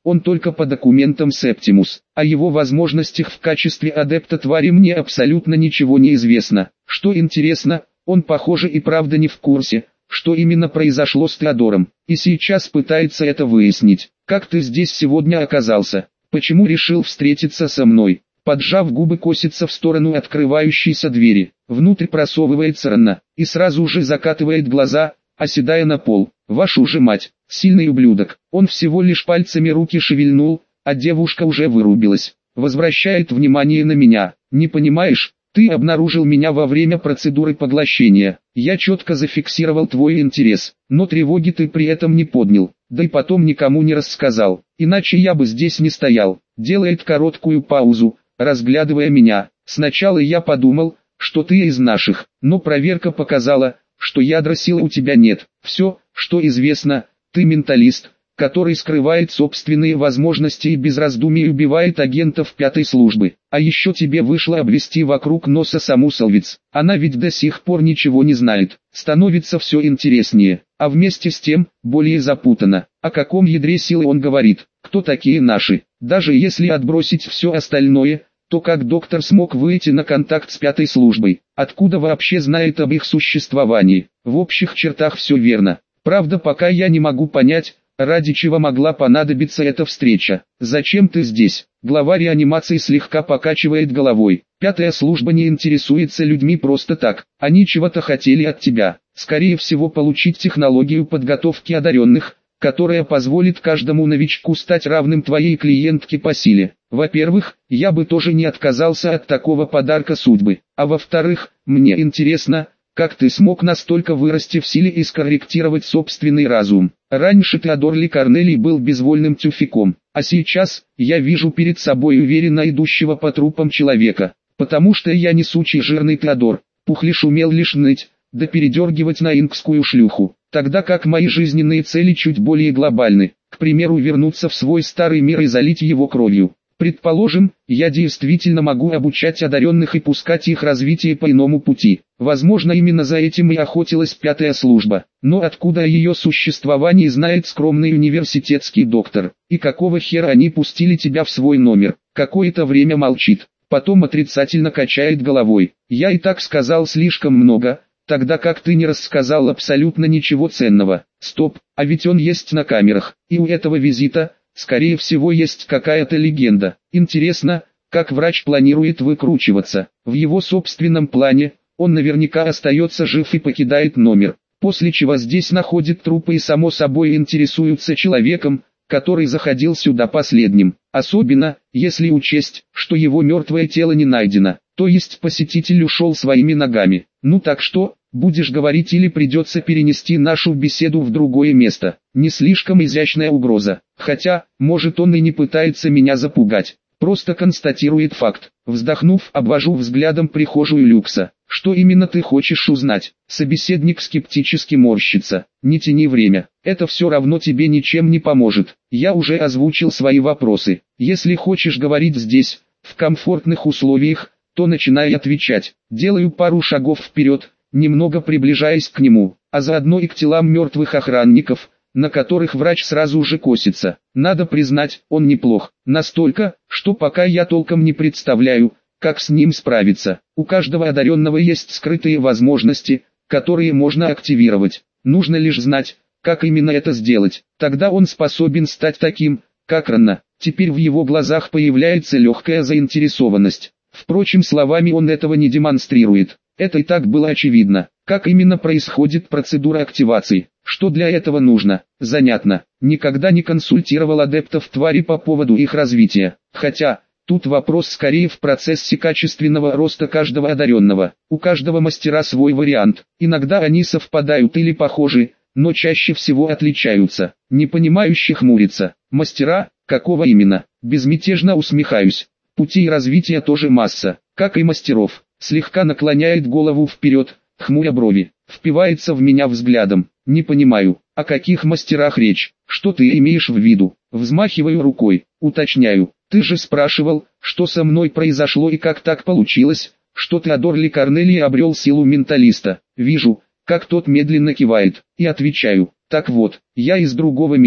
он только по документам Септимус. О его возможностях в качестве адепта твари мне абсолютно ничего не известно. Что интересно, он похоже и правда не в курсе, что именно произошло с Теодором, и сейчас пытается это выяснить. Как ты здесь сегодня оказался? Почему решил встретиться со мной? Поджав губы, косится в сторону открывающейся двери. Внутрь просовывается Ранна и сразу же закатывает глаза, оседая на пол. Вашу же мать, сильный ублюдок. Он всего лишь пальцами руки шевельнул, а девушка уже вырубилась. Возвращает внимание на меня. Не понимаешь? Ты обнаружил меня во время процедуры поглощения. Я четко зафиксировал твой интерес, но тревоги ты при этом не поднял, да и потом никому не рассказал. Иначе я бы здесь не стоял. Делает короткую паузу, разглядывая меня. Сначала я подумал, что ты из наших, но проверка показала, что ядра силы у тебя нет. Все, что известно, ты менталист, который скрывает собственные возможности и без раздумий убивает агентов пятой службы. А еще тебе вышло обвести вокруг носа саму Салвиц. Она ведь до сих пор ничего не знает. Становится все интереснее, а вместе с тем, более запутанно. О каком ядре силы он говорит? Кто такие наши? Даже если отбросить все остальное, то как доктор смог выйти на контакт с пятой службой? Откуда вообще знает об их существовании? В общих чертах все верно. Правда, пока я не могу понять, ради чего могла понадобиться эта встреча. Зачем ты здесь? Глава реанимации слегка покачивает головой. Пятая служба не интересуется людьми просто так. Они чего-то хотели от тебя. Скорее всего, получить технологию подготовки одаренных, которая позволит каждому новичку стать равным твоей клиентке по силе. Во-первых, я бы тоже не отказался от такого подарка судьбы. А во-вторых, мне интересно, как ты смог настолько вырасти в силе и скорректировать собственный разум. Раньше Теодор Ли Корнелий был безвольным тюфяком, а сейчас, я вижу перед собой уверенно идущего по трупам человека. Потому что я не сучий жирный Теодор, Пухлиш умел лишь ныть, да передергивать на инкскую шлюху. Тогда как мои жизненные цели чуть более глобальны, к примеру, вернуться в свой старый мир и залить его кровью. Предположим, я действительно могу обучать одаренных и пускать их развитие по иному пути. Возможно, именно за этим и охотилась пятая служба. Но откуда о ее существовании знает скромный университетский доктор? И какого хера они пустили тебя в свой номер? Какое-то время молчит, потом отрицательно качает головой. Я и так сказал слишком много, тогда как ты не рассказал абсолютно ничего ценного. Стоп, а ведь он есть на камерах, и у этого визита, скорее всего, есть какая-то легенда. Интересно, как врач планирует выкручиваться. В его собственном плане, он наверняка остается жив и покидает номер, после чего здесь находит трупы и само собой интересуются человеком, который заходил сюда последним. Особенно, если учесть, что его мертвое тело не найдено, то есть посетитель ушел своими ногами. Ну так что, будешь говорить или придется перенести нашу беседу в другое место? Не слишком изящная угроза, хотя, может, он и не пытается меня запугать, просто констатирует факт. Вздохнув, обвожу взглядом прихожую люкса. Что именно ты хочешь узнать? Собеседник скептически морщится. Не тяни время, это все равно тебе ничем не поможет. Я уже озвучил свои вопросы. Если хочешь говорить здесь, в комфортных условиях, то начинай отвечать. Делаю пару шагов вперед, немного приближаясь к нему, а заодно и к телам мертвых охранников, на которых врач сразу же косится. Надо признать, он неплох. Настолько, что пока я толком не представляю, как с ним справиться. У каждого одаренного есть скрытые возможности, которые можно активировать. Нужно лишь знать, как именно это сделать. Тогда он способен стать таким, как Ранна. Теперь в его глазах появляется легкая заинтересованность. Впрочем, словами он этого не демонстрирует. Это и так было очевидно. Как именно происходит процедура активации? Что для этого нужно? Занятно. Никогда не консультировал адептов твари по поводу их развития. Хотя, тут вопрос скорее в процессе качественного роста каждого одаренного. У каждого мастера свой вариант. Иногда они совпадают или похожи, но чаще всего отличаются. Непонимающий хмурится. Мастера? Какого именно? Безмятежно усмехаюсь. Путей развития тоже масса, как и мастеров. Слегка наклоняет голову вперед, хмуря брови, впивается в меня взглядом. Не понимаю, о каких мастерах речь, что ты имеешь в виду? Взмахиваю рукой, уточняю. Ты же спрашивал, что со мной произошло и как так получилось, что Теодор Ли Корнелий обрел силу менталиста. Вижу, как тот медленно кивает, и отвечаю. Так вот, я из другого мира.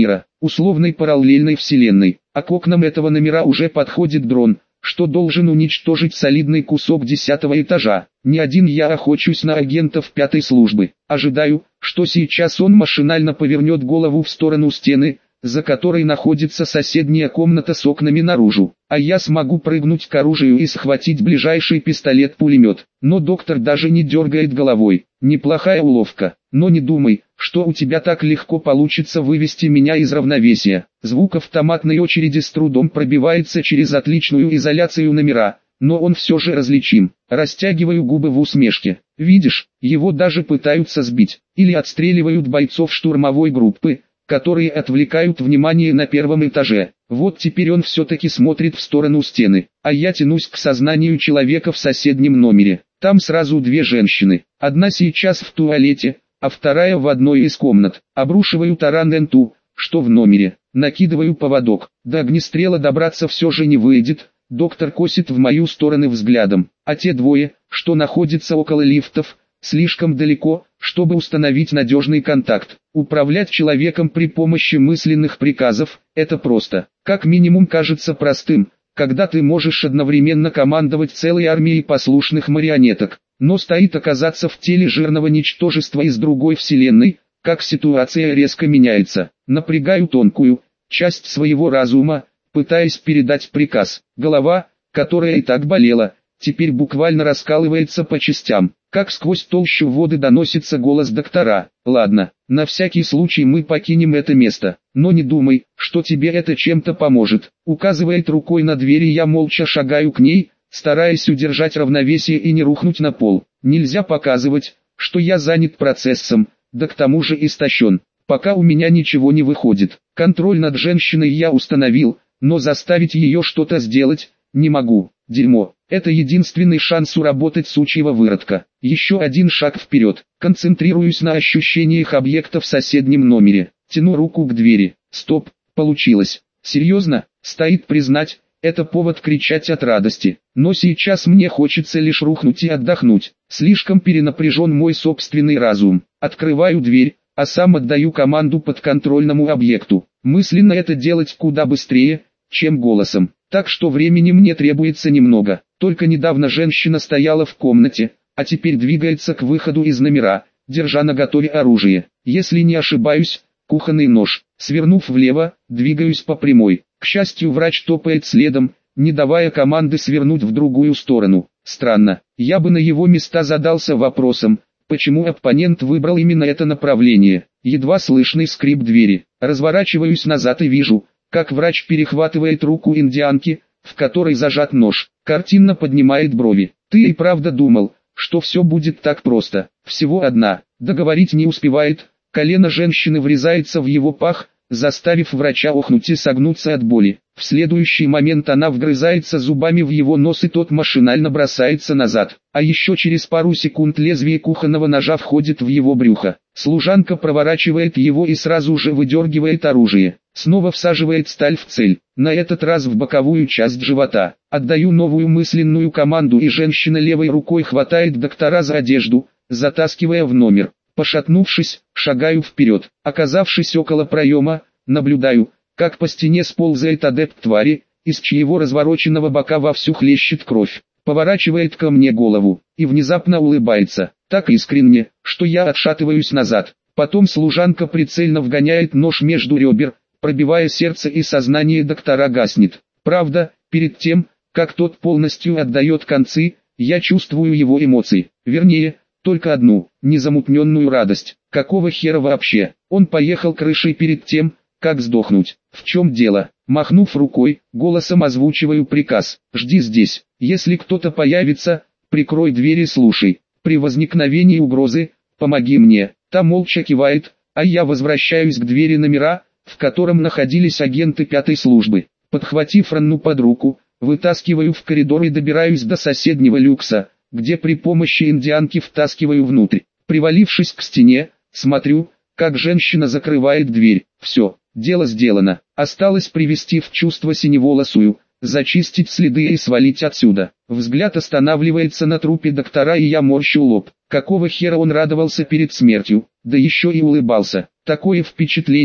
условной параллельной вселенной, а к окнам этого номера уже подходит дрон, что должен уничтожить солидный кусок 10-го этажа. Не один я охочусь на агентов 5-й службы. Ожидаю, что сейчас он машинально повернет голову в сторону стены, за которой находится соседняя комната с окнами наружу, а я смогу прыгнуть к оружию и схватить ближайший пистолет-пулемет. Но доктор даже не дергает головой. Неплохая уловка, но не думай, что у тебя так легко получится вывести меня из равновесия. Звук автоматной очереди с трудом пробивается через отличную изоляцию номера, но он все же различим. Растягиваю губы в усмешке. Видишь, его даже пытаются сбить, или отстреливают бойцов штурмовой группы, которые отвлекают внимание на первом этаже. Вот теперь он все-таки смотрит в сторону стены, а я тянусь к сознанию человека в соседнем номере. Там сразу две женщины, одна сейчас в туалете, а вторая в одной из комнат. Обрушиваю таран на ту, что в номере, накидываю поводок. До огнестрела добраться все же не выйдет. Доктор косит в мою сторону взглядом, а те двое, что находятся около лифтов, слишком далеко, чтобы установить надежный контакт. Управлять человеком при помощи мысленных приказов – это просто, как минимум кажется простым, когда ты можешь одновременно командовать целой армией послушных марионеток, но стоит оказаться в теле жирного ничтожества из другой вселенной, как ситуация резко меняется. Напрягаю тонкую часть своего разума, пытаясь передать приказ. Голова, которая и так болела, теперь буквально раскалывается по частям. Как сквозь толщу воды доносится голос доктора. Ладно, на всякий случай мы покинем это место, но не думай, что тебе это чем-то поможет. Указывает рукой на дверь, и я молча шагаю к ней, стараясь удержать равновесие и не рухнуть на пол. Нельзя показывать, что я занят процессом, да к тому же истощен. Пока у меня ничего не выходит. Контроль над женщиной я установил, но заставить ее что-то сделать не могу. Дерьмо. Это единственный шанс уработать сучьего выродка. Еще один шаг вперед. Концентрируюсь на ощущениях объекта в соседнем номере. Тяну руку к двери. Стоп, получилось. Серьезно? Стоит признать, это повод кричать от радости. Но сейчас мне хочется лишь рухнуть и отдохнуть. Слишком перенапряжен мой собственный разум. Открываю дверь, а сам отдаю команду подконтрольному объекту. Мысленно это делать куда быстрее, чем голосом. Так что времени мне требуется немного. Только недавно женщина стояла в комнате, а теперь двигается к выходу из номера, держа наготове оружие. Если не ошибаюсь, кухонный нож. Свернув влево, двигаюсь по прямой. К счастью, врач топает следом, не давая команды свернуть в другую сторону. Странно, я бы на его места задался вопросом, почему оппонент выбрал именно это направление. Едва слышный скрип двери. Разворачиваюсь назад и вижу, как врач перехватывает руку индианки, в которой зажат нож. Картинно поднимает брови. Ты и правда думал, что все будет так просто. Всего одна. Договорить не успевает. Колено женщины врезается в его пах, заставив врача охнуть и согнуться от боли. В следующий момент она вгрызается зубами в его нос, и тот машинально бросается назад. А еще через пару секунд лезвие кухонного ножа входит в его брюхо. Служанка проворачивает его и сразу же выдергивает оружие. Снова всаживает сталь в цель, на этот раз в боковую часть живота. Отдаю новую мысленную команду, и женщина левой рукой хватает доктора за одежду, затаскивая в номер. Пошатнувшись, шагаю вперед. Оказавшись около проема, наблюдаю, как по стене сползает адепт твари, из чьего развороченного бока вовсю хлещет кровь. Поворачивает ко мне голову и внезапно улыбается, так искренне, что я отшатываюсь назад. Потом служанка прицельно вгоняет нож между ребер, пробивая сердце, и сознание доктора гаснет. Правда, перед тем, как тот полностью отдает концы, я чувствую его эмоции. Вернее, только одну, незамутненную радость. Какого хера вообще? Он поехал крышей перед тем, как сдохнуть. В чем дело? Махнув рукой, голосом озвучиваю приказ. Жди здесь. Если кто-то появится, прикрой дверь и слушай. При возникновении угрозы, помоги мне. Та молча кивает, а я возвращаюсь к двери номера, в котором находились агенты 5-й службы. Подхватив Ранну под руку, вытаскиваю в коридор и добираюсь до соседнего люкса, где при помощи индианки втаскиваю внутрь. Привалившись к стене, смотрю, как женщина закрывает дверь. Все, дело сделано. Осталось привести в чувство синеволосую, зачистить следы и свалить отсюда. Взгляд останавливается на трупе доктора, и я морщу лоб. Какого хера он радовался перед смертью, да еще и улыбался. Такое впечатление,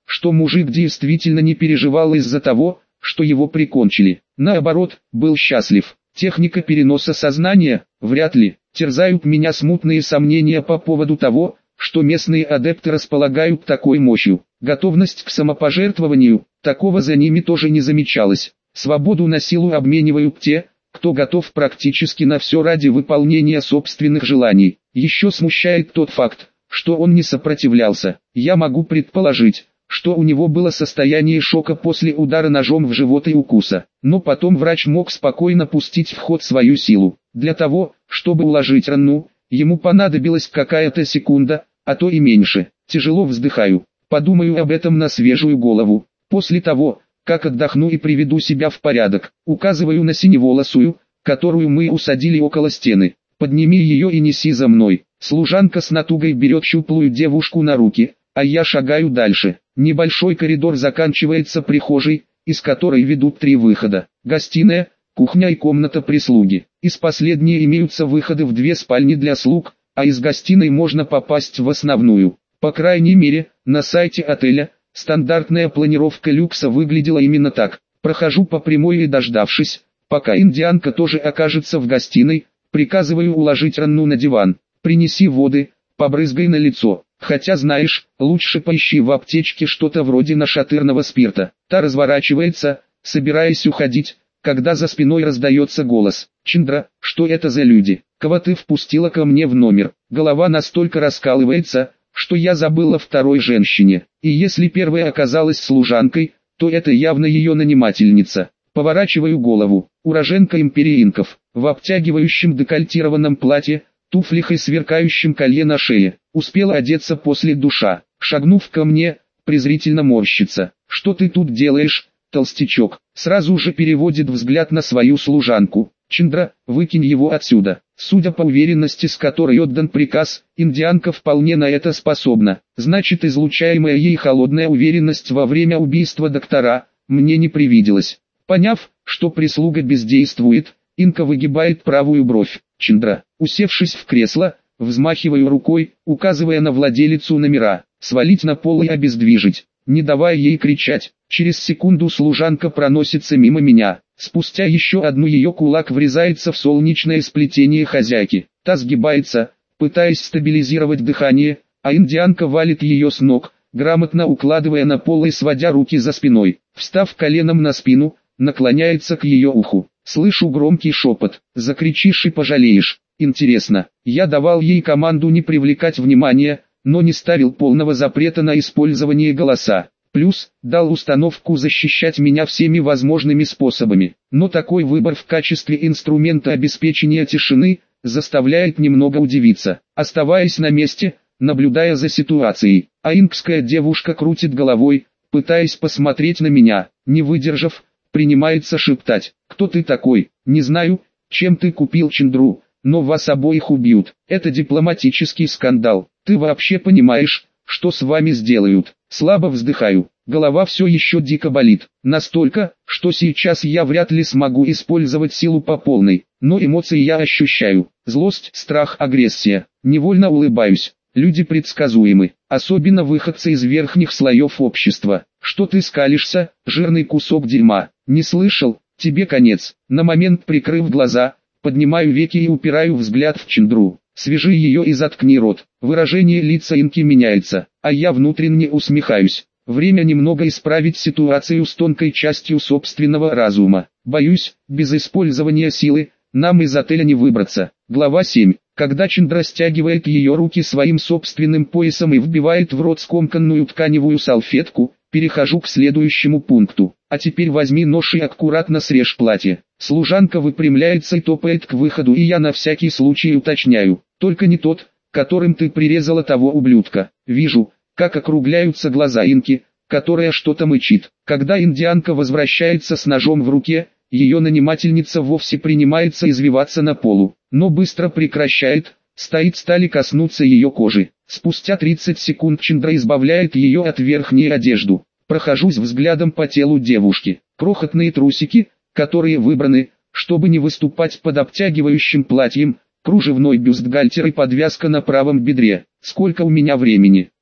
что мужик действительно не переживал из-за того, что его прикончили. Наоборот, был счастлив. Техника переноса сознания, вряд ли, терзают меня смутные сомнения по поводу того, что местные адепты располагают такой мощью. Готовность к самопожертвованию, такого за ними тоже не замечалось. Свободу на силу обменивают те, кто готов практически на все ради выполнения собственных желаний. Еще смущает тот факт, что он не сопротивлялся. Я могу предположить, что у него было состояние шока после удара ножом в живот и укуса. Но потом врач мог спокойно пустить в ход свою силу. Для того, чтобы уложить рану, ему понадобилась какая-то секунда, а то и меньше. Тяжело вздыхаю. Подумаю об этом на свежую голову. После того, как отдохну и приведу себя в порядок, указываю на синеволосую, которую мы усадили около стены. Подними ее и неси за мной. Служанка с натугой берет щуплую девушку на руки, а я шагаю дальше. Небольшой коридор заканчивается прихожей, из которой ведут 3 выхода. Гостиная, кухня и комната прислуги. Из последней имеются выходы в 2 спальни для слуг, а из гостиной можно попасть в основную. По крайней мере, на сайте отеля, стандартная планировка люкса выглядела именно так. Прохожу по прямой и, дождавшись, пока индианка тоже окажется в гостиной, приказываю уложить Ранну на диван. Принеси воды, побрызгай на лицо. Хотя знаешь, лучше поищи в аптечке что-то вроде нашатырного спирта. Та разворачивается, собираясь уходить, когда за спиной раздается голос. «Чиндра, что это за люди? Кого ты впустила ко мне в номер?» Голова настолько раскалывается, что я забыл о второй женщине. И если первая оказалась служанкой, то это явно ее нанимательница. Поворачиваю голову. Уроженка империи инков, в обтягивающем декольтированном платье, туфлях и сверкающем колье на шее. Успела одеться после душа. Шагнув ко мне, презрительно морщится. «Что ты тут делаешь, толстячок?» Сразу же переводит взгляд на свою служанку. «Чиндра, выкинь его отсюда». Судя по уверенности, с которой отдан приказ, индианка вполне на это способна. Значит, излучаемая ей холодная уверенность во время убийства доктора мне не привиделась. Поняв, что прислуга бездействует, инка выгибает правую бровь. «Чиндра», усевшись в кресло, взмахиваю рукой, указывая на владелицу номера. «Свалить на пол и обездвижить», не давая ей кричать. Через секунду служанка проносится мимо меня. Спустя еще одну ее кулак врезается в солнечное сплетение хозяйки. Та сгибается, пытаясь стабилизировать дыхание, а индианка валит ее с ног, грамотно укладывая на пол и сводя руки за спиной. Встав коленом на спину, наклоняется к ее уху. Слышу громкий шепот. «Закричишь и пожалеешь». Интересно, я давал ей команду не привлекать внимания, но не ставил полного запрета на использование голоса. Плюс, дал установку защищать меня всеми возможными способами. Но такой выбор в качестве инструмента обеспечения тишины заставляет немного удивиться. Оставаясь на месте, наблюдая за ситуацией, а инкская девушка крутит головой, пытаясь посмотреть на меня. Не выдержав, принимается шептать: «Кто ты такой? Не знаю, чем ты купил Чиндру, но вас обоих убьют. Это дипломатический скандал. Ты вообще понимаешь, что с вами сделают?» Слабо вздыхаю. Голова все еще дико болит. Настолько, что сейчас я вряд ли смогу использовать силу по полной. Но эмоции я ощущаю. Злость, страх, агрессия. Невольно улыбаюсь. Люди предсказуемы. Особенно выходцы из верхних слоев общества. «Что ты скалишься, жирный кусок дерьма? Не слышал? Тебе конец». На момент прикрыв глаза, поднимаю веки и упираю взгляд в Чиндру. «Свяжи ее и заткни рот». Выражение лица инки меняется, а я внутренне усмехаюсь. Время немного исправить ситуацию с тонкой частью собственного разума. Боюсь, без использования силы, нам из отеля не выбраться. Глава 7. Когда Чиндра стягивает ее руки своим собственным поясом и вбивает в рот скомканную тканевую салфетку, перехожу к следующему пункту. «А теперь возьми нож и аккуратно срежь платье». Служанка выпрямляется и топает к выходу, и я на всякий случай уточняю: «Только не тот, которым ты прирезала того ублюдка». Вижу, как округляются глаза инки, которая что-то мычит. Когда индианка возвращается с ножом в руке, ее нанимательница вовсе принимается извиваться на полу, но быстро прекращает, стоит стали коснуться ее кожи. Спустя 30 секунд Чиндра избавляет ее от верхней одежды. Прохожусь взглядом по телу девушки. Крохотные трусики, которые выбраны, чтобы не выступать под обтягивающим платьем, кружевной бюстгальтер и подвязка на правом бедре. Сколько у меня времени?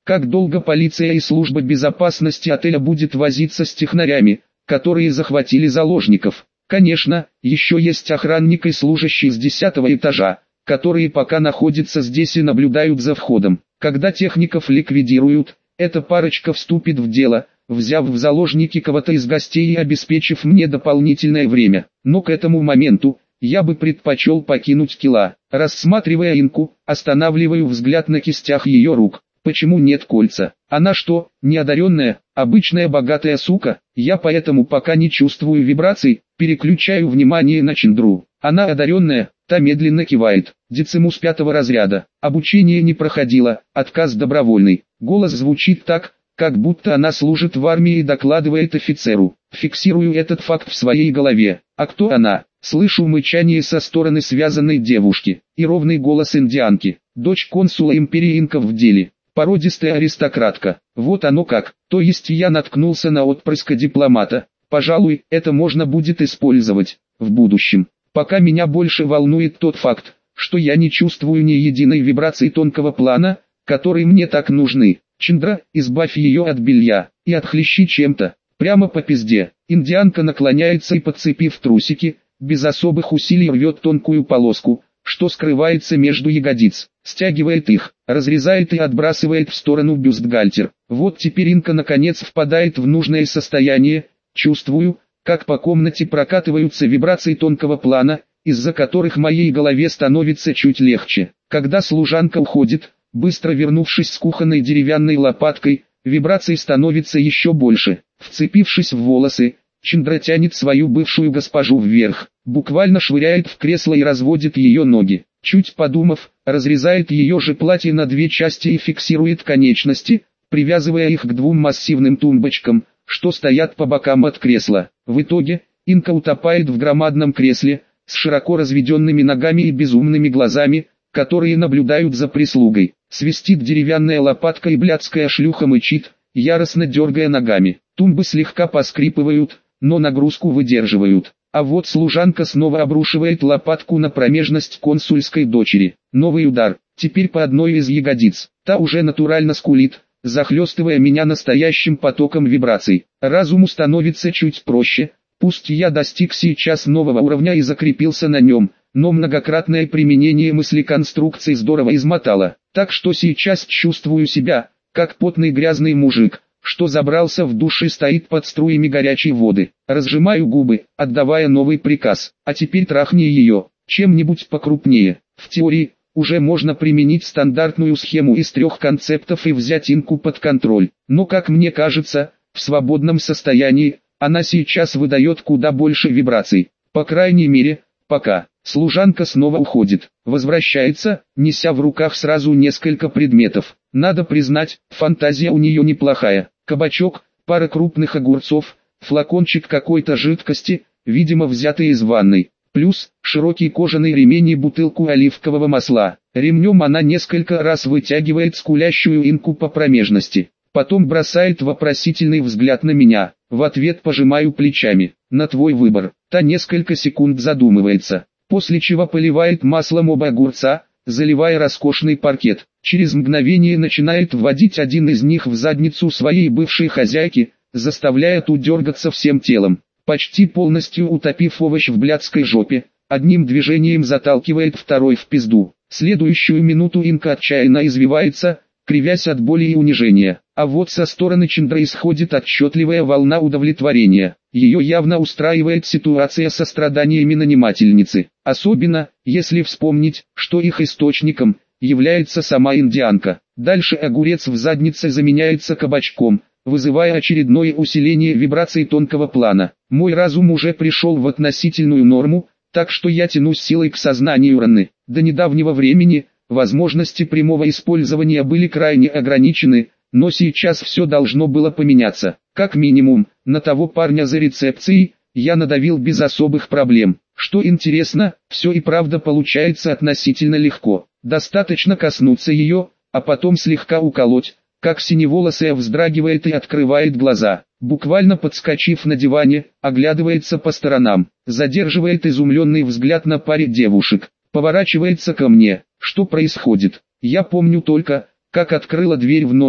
Как долго полиция и служба безопасности отеля будет возиться с технарями, которые захватили заложников? Конечно, еще есть охранник и служащий с 10-го этажа, которые пока находятся здесь и наблюдают за входом. Когда техников ликвидируют, эта парочка вступит в дело, взяв в заложники кого-то из гостей и обеспечив мне дополнительное время. Но к этому моменту я бы предпочел покинуть Кила. Рассматривая Инку, останавливаю взгляд на кистях ее рук. Почему нет кольца? Она что, неодаренная, обычная богатая сука? Я поэтому пока не чувствую вибраций, переключаю внимание на Чиндру. Она одаренная, та медленно кивает. Децимус 5-го разряда. Обучение не проходила, отказ добровольный. Голос звучит так, как будто она служит в армии и докладывает офицеру. Фиксирую этот факт в своей голове. А кто она? Слышу мычание со стороны связанной девушки и ровный голос индианки. Дочь консула империи инков в деле. Породистая аристократка. Вот оно как. То есть я наткнулся на отпрыска дипломата. Пожалуй, это можно будет использовать в будущем. Пока меня больше волнует тот факт, что я не чувствую ни единой вибрации тонкого плана, которые мне так нужны. Чиндра, избавь ее от белья и отхлещи чем-то. Прямо по пизде. Индианка наклоняется и, подцепив трусики, без особых усилий рвет тонкую полоску, что скрывается между ягодиц, стягивает их, разрезает и отбрасывает в сторону бюстгальтер. Вот теперь Инка наконец впадает в нужное состояние. Чувствую, как по комнате прокатываются вибрации тонкого плана, из-за которых моей голове становится чуть легче. Когда служанка уходит, быстро вернувшись с кухонной деревянной лопаткой, вибраций становится еще больше. Вцепившись в волосы, Чиндра тянет свою бывшую госпожу вверх, буквально швыряет в кресло и разводит ее ноги. Чуть подумав, разрезает ее же платье на две части и фиксирует конечности, привязывая их к двум массивным тумбочкам, что стоят по бокам от кресла. В итоге, Инка утопает в громадном кресле, с широко разведенными ногами и безумными глазами, которые наблюдают за прислугой. Свистит деревянная лопатка и блядская шлюха мычит, яростно дергая ногами. Тумбы слегка поскрипывают, но нагрузку выдерживают. А вот служанка снова обрушивает лопатку на промежность консульской дочери. Новый удар, теперь по одной из ягодиц. Та уже натурально скулит, захлестывая меня настоящим потоком вибраций. Разуму становится чуть проще. Пусть я достиг сейчас нового уровня и закрепился на нем, но многократное применение мыслеконструкций здорово измотало. Так что сейчас чувствую себя, как потный грязный мужик, что забрался в душ и стоит под струями горячей воды. Разжимаю губы, отдавая новый приказ. А теперь трахни ее, чем-нибудь покрупнее. В теории, уже можно применить стандартную схему из 3 концептов и взять Инку под контроль. Но как мне кажется, в свободном состоянии, она сейчас выдает куда больше вибраций. По крайней мере, пока. Служанка снова уходит, возвращается, неся в руках сразу несколько предметов. Надо признать, фантазия у нее неплохая. Кабачок, пара крупных огурцов, флакончик какой-то жидкости, видимо взятый из ванной. Плюс, широкий кожаный ремень и бутылку оливкового масла. Ремнем она несколько раз вытягивает скулящую Инку по промежности. Потом бросает вопросительный взгляд на меня. В ответ пожимаю плечами. На твой выбор. Та несколько секунд задумывается. После чего поливает маслом оба огурца, заливая роскошный паркет. Через мгновение начинает вводить один из них в задницу своей бывшей хозяйки, заставляя ту дергаться всем телом. Почти полностью утопив овощ в блядской жопе, одним движением заталкивает второй в пизду. Следующую минуту Инка отчаянно извивается, кривясь от боли и унижения. А вот со стороны Чиндры исходит отчетливая волна удовлетворения. Ее явно устраивает ситуация со страданиями нанимательницы. Особенно, если вспомнить, что их источником является сама индианка. Дальше огурец в заднице заменяется кабачком, вызывая очередное усиление вибраций тонкого плана. Мой разум уже пришел в относительную норму, так что я тянусь силой к сознанию Ранны. До недавнего времени возможности прямого использования были крайне ограничены, но сейчас все должно было поменяться. Как минимум, на того парня за рецепцией я надавил без особых проблем. Что интересно, все и правда получается относительно легко. Достаточно коснуться ее, а потом слегка уколоть, как синеволосая вздрагивает и открывает глаза. Буквально подскочив на диване, оглядывается по сторонам, задерживает изумленный взгляд на паре девушек, поворачивается ко мне. Что происходит? Я помню только, как открыла дверь в номер,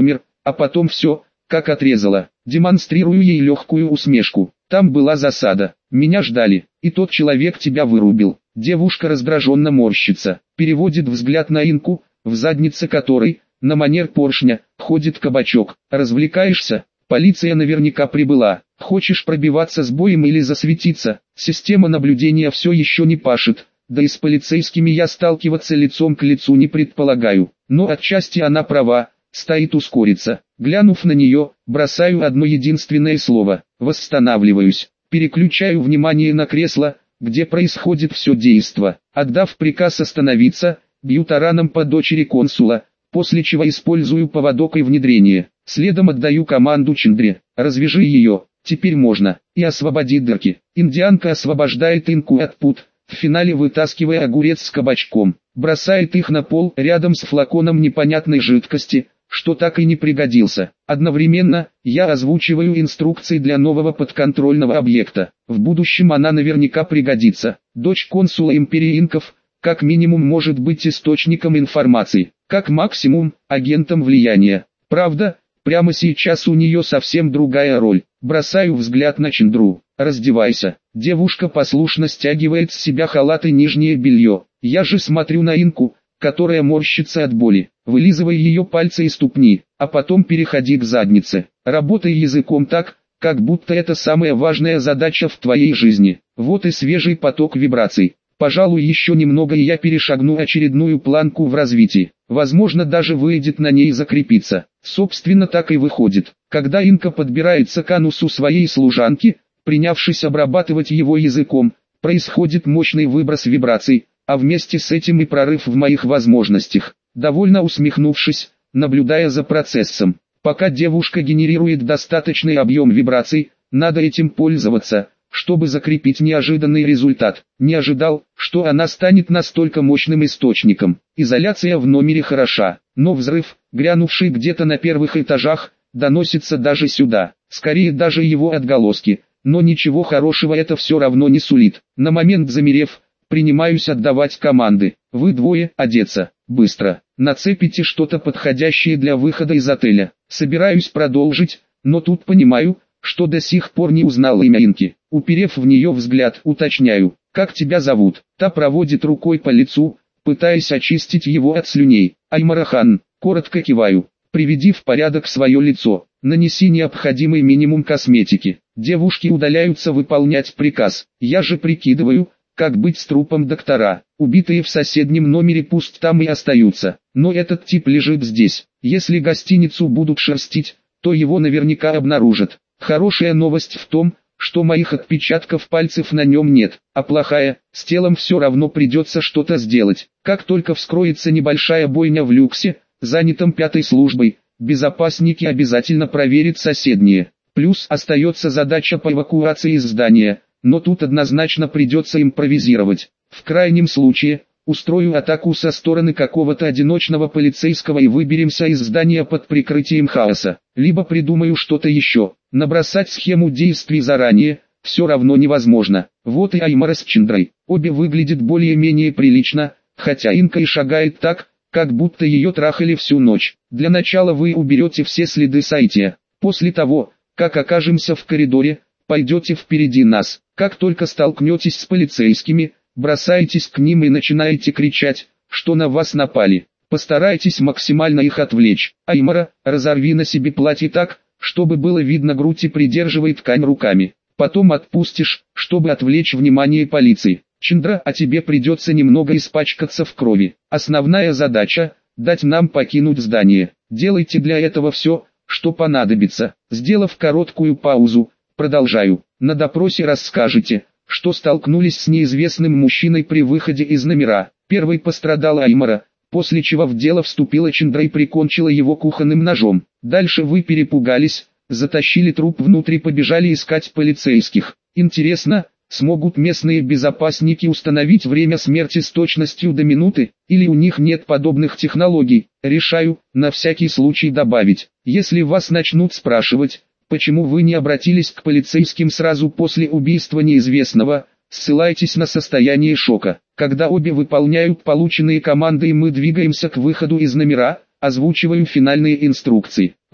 а потом все, как отрезало. Демонстрирую ей легкую усмешку. Там была засада, меня ждали, и тот человек тебя вырубил. Девушка раздраженно морщится, переводит взгляд на Инку, в заднице которой, на манер поршня, ходит кабачок. Развлекаешься? Полиция наверняка прибыла. Хочешь пробиваться с боем или засветиться? Система наблюдения все еще не пашет. Да и с полицейскими я сталкиваться лицом к лицу не предполагаю. Но отчасти она права, стоит ускориться. Глянув на нее, бросаю одно единственное слово. Восстанавливаюсь. Переключаю внимание на кресло, где происходит все действо. Отдав приказ остановиться, бью тараном по дочери консула, после чего использую поводок и внедрение. Следом отдаю команду Чендре: развяжи ее, теперь можно, и освободи дырки. Индианка освобождает Инку от пут, в финале вытаскивая огурец с кабачком, бросает их на пол рядом с флаконом непонятной жидкости, что так и не пригодился. Одновременно, я озвучиваю инструкции для нового подконтрольного объекта. В будущем она наверняка пригодится. Дочь консула империи инков, как минимум может быть источником информации, как максимум, агентом влияния. Правда, прямо сейчас у нее совсем другая роль. Бросаю взгляд на Чендру. Раздевайся. Девушка послушно стягивает с себя халат и нижнее белье. Я же смотрю на Инку, которая морщится от боли. Вылизывай ее пальцы и ступни, а потом переходи к заднице. Работай языком так, как будто это самая важная задача в твоей жизни. Вот и свежий поток вибраций. Пожалуй, еще немного и я перешагну очередную планку в развитии. Возможно, даже выйдет на ней закрепиться. Собственно, так и выходит. Когда Инка подбирается к анусу своей служанки, принявшись обрабатывать его языком, происходит мощный выброс вибраций, а вместе с этим и прорыв в моих возможностях. Довольно усмехнувшись, наблюдая за процессом, пока девушка генерирует достаточный объем вибраций, надо этим пользоваться, чтобы закрепить неожиданный результат. Не ожидал, что она станет настолько мощным источником. Изоляция в номере хороша, но взрыв, грянувший где-то на первых этажах, доносится даже сюда. Скорее даже его отголоски, но ничего хорошего это все равно не сулит. На момент замерев, принимаюсь отдавать команды. Вы двое, одеться, быстро. Нацепите что-то подходящее для выхода из отеля. Собираюсь продолжить, но тут понимаю, что до сих пор не узнал имя Инки. Уперев в нее взгляд, уточняю: как тебя зовут? Та проводит рукой по лицу, пытаясь очистить его от слюней. Аймарахан. Коротко киваю. Приведи в порядок свое лицо. Нанеси необходимый минимум косметики. Девушки удаляются выполнять приказ. Я же прикидываю, как быть с трупом доктора. Убитые в соседнем номере пусть там и остаются. Но этот тип лежит здесь. Если гостиницу будут шерстить, то его наверняка обнаружат. Хорошая новость в том, что моих отпечатков пальцев на нем нет, а плохая, с телом все равно придется что-то сделать. Как только вскроется небольшая бойня в люксе, занятом 5-й службой, безопасники обязательно проверят соседние. Плюс остается задача по эвакуации из здания, но тут однозначно придется импровизировать. В крайнем случае, устрою атаку со стороны какого-то одиночного полицейского и выберемся из здания под прикрытием хаоса. Либо придумаю что-то еще. Набросать схему действий заранее все равно невозможно. Вот и Аймара с Чендрой. Обе выглядят более-менее прилично, хотя Инка и шагает так, как будто ее трахали всю ночь. Для начала вы уберете все следы сайтия. После того, как окажемся в коридоре, пойдете впереди нас. Как только столкнетесь с полицейскими, бросаетесь к ним и начинаете кричать, что на вас напали. Постарайтесь максимально их отвлечь. Аймара, разорви на себе платье так, чтобы было видно грудь, и придерживай ткань руками. Потом отпустишь, чтобы отвлечь внимание полиции. Чендра, а тебе придется немного испачкаться в крови. Основная задача – дать нам покинуть здание. Делайте для этого все, что понадобится. Сделав короткую паузу, продолжаю. На допросе расскажете, что столкнулись с неизвестным мужчиной при выходе из номера. Первой пострадала Аймара, после чего в дело вступила Чендра и прикончила его кухонным ножом. Дальше вы перепугались, затащили труп внутрь и побежали искать полицейских. Интересно, смогут местные безопасники установить время смерти с точностью до минуты, или у них нет подобных технологий? Решаю, на всякий случай добавить. Если вас начнут спрашивать, почему вы не обратились к полицейским сразу после убийства неизвестного, ссылайтесь на состояние шока. Когда обе выполняют полученные команды и мы двигаемся к выходу из номера, озвучиваю финальные инструкции.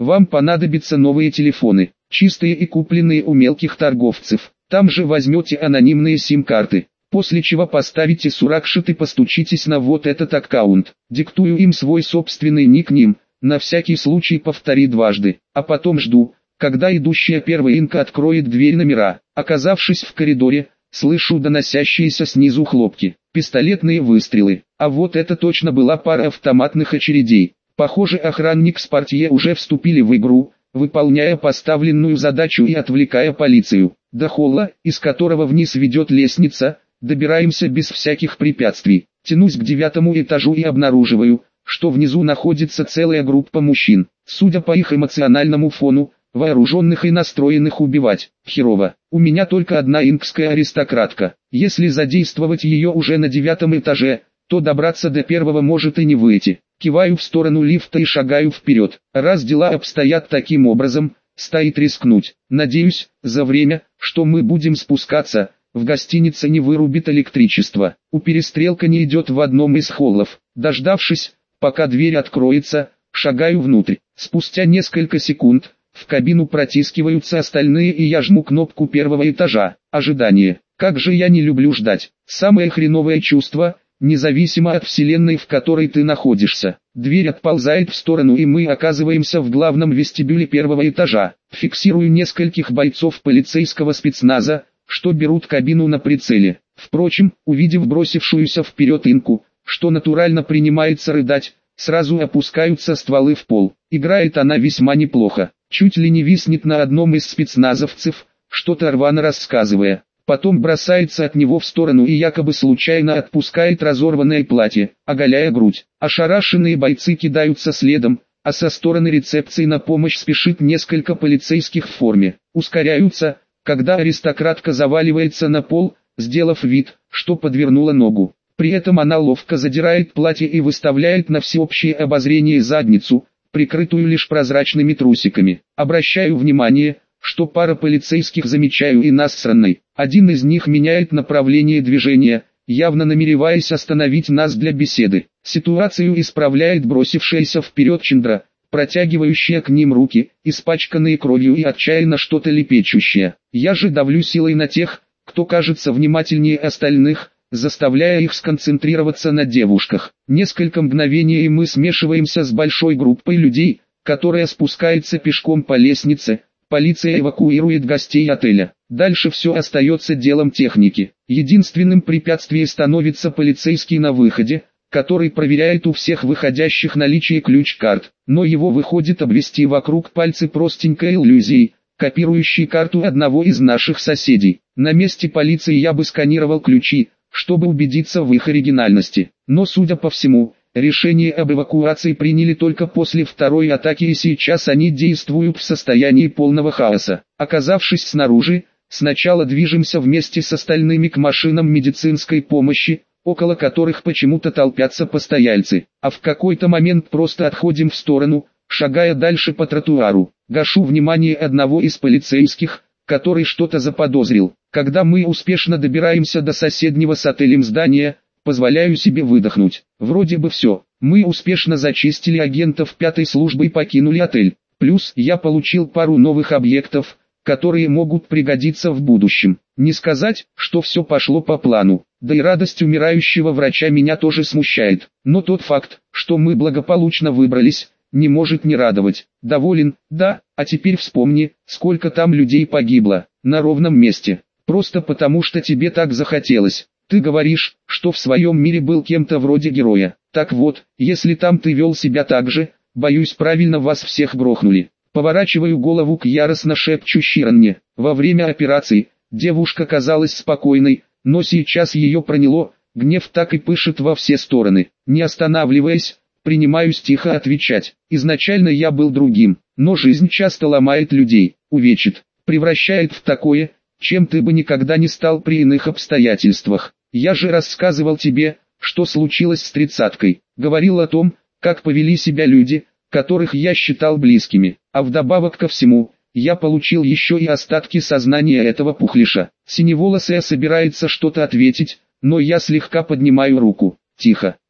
Вам понадобятся новые телефоны, чистые и купленные у мелких торговцев. Там же возьмете анонимные сим-карты, после чего поставите Суракшит и постучитесь на вот этот аккаунт. Диктую им свой собственный никнейм, на всякий случай повтори дважды, а потом жду, когда идущая первая инка откроет дверь номера. Оказавшись в коридоре, слышу доносящиеся снизу хлопки, пистолетные выстрелы, а вот это точно была пара автоматных очередей. Похоже, охранник с портье уже вступили в игру, выполняя поставленную задачу и отвлекая полицию. До холла, из которого вниз ведет лестница, добираемся без всяких препятствий. Тянусь к 9-му этажу и обнаруживаю, что внизу находится целая группа мужчин. Судя по их эмоциональному фону, вооруженных и настроенных убивать. Херово. У меня только одна инкская аристократка. Если задействовать ее уже на 9-м этаже, то добраться до 1-го может и не выйти. Киваю в сторону лифта и шагаю вперед. Раз дела обстоят таким образом, стоит рискнуть. Надеюсь, за время, что мы будем спускаться, в гостинице не вырубит электричество. У перестрелка не идет в одном из холлов. Дождавшись, пока дверь откроется, шагаю внутрь. Спустя несколько секунд, в кабину протискиваются остальные и я жму кнопку 1-го этажа. Ожидание. Как же я не люблю ждать. Самое хреновое чувство, независимо от вселенной, в которой ты находишься. Дверь отползает в сторону и мы оказываемся в главном вестибюле 1-го этажа. Фиксирую нескольких бойцов полицейского спецназа, что берут кабину на прицеле. Впрочем, увидев бросившуюся вперед инку, что натурально принимается рыдать, сразу опускаются стволы в пол. Играет она весьма неплохо. Чуть ли не виснет на одном из спецназовцев, что-то рвано рассказывая. Потом бросается от него в сторону и якобы случайно отпускает разорванное платье, оголяя грудь. Ошарашенные бойцы кидаются следом, а со стороны рецепции на помощь спешит несколько полицейских в форме. Ускоряются, когда аристократка заваливается на пол, сделав вид, что подвернула ногу. При этом она ловко задирает платье и выставляет на всеобщее обозрение задницу, прикрытую лишь прозрачными трусиками. Обращаю внимание, что пара полицейских замечаю и насранной. Один из них меняет направление движения, явно намереваясь остановить нас для беседы. Ситуацию исправляет бросившаяся вперед Чандра, протягивающая к ним руки, испачканные кровью и отчаянно что-то лепечущее. Я же давлю силой на тех, кто кажется внимательнее остальных, заставляя их сконцентрироваться на девушках. Несколько мгновений и мы смешиваемся с большой группой людей, которая спускается пешком по лестнице. Полиция эвакуирует гостей отеля. Дальше все остается делом техники. Единственным препятствием становится полицейский на выходе, который проверяет у всех выходящих наличие ключ-карт, но его выходит обвести вокруг пальцы простенькой иллюзией, копирующей карту одного из наших соседей. На месте полиции я бы сканировал ключи, чтобы убедиться в их оригинальности. Но судя по всему, решение об эвакуации приняли только после второй атаки и сейчас они действуют в состоянии полного хаоса. Оказавшись снаружи, сначала движемся вместе с остальными к машинам медицинской помощи, около которых почему-то толпятся постояльцы, а в какой-то момент просто отходим в сторону, шагая дальше по тротуару. Гашу внимание одного из полицейских, который что-то заподозрил. Когда мы успешно добираемся до соседнего с отелем здания, позволяю себе выдохнуть. Вроде бы все. Мы успешно зачистили агентов 5-й службы и покинули отель. Плюс я получил пару новых объектов, которые могут пригодиться в будущем. Не сказать, что все пошло по плану. Да и радость умирающего врача меня тоже смущает. Но тот факт, что мы благополучно выбрались, не может не радовать. Доволен, да, а теперь вспомни, сколько там людей погибло, на ровном месте. Просто потому что тебе так захотелось. Ты говоришь, что в своем мире был кем-то вроде героя. Так вот, если там ты вел себя так же, боюсь, правильно вас всех грохнули. Поворачиваю голову к яростно шепчущей Анне. Во время операции, девушка казалась спокойной, но сейчас ее проняло, гнев так и пышет во все стороны. Не останавливаясь, принимаюсь тихо отвечать. Изначально я был другим, но жизнь часто ломает людей, увечит, превращает в такое, чем ты бы никогда не стал при иных обстоятельствах. Я же рассказывал тебе, что случилось с 30-кой. Говорил о том, как повели себя люди, которых я считал близкими. А вдобавок ко всему, я получил еще и остатки сознания этого пухлиша. Синеволосая собирается что-то ответить, но я слегка поднимаю руку. Тихо.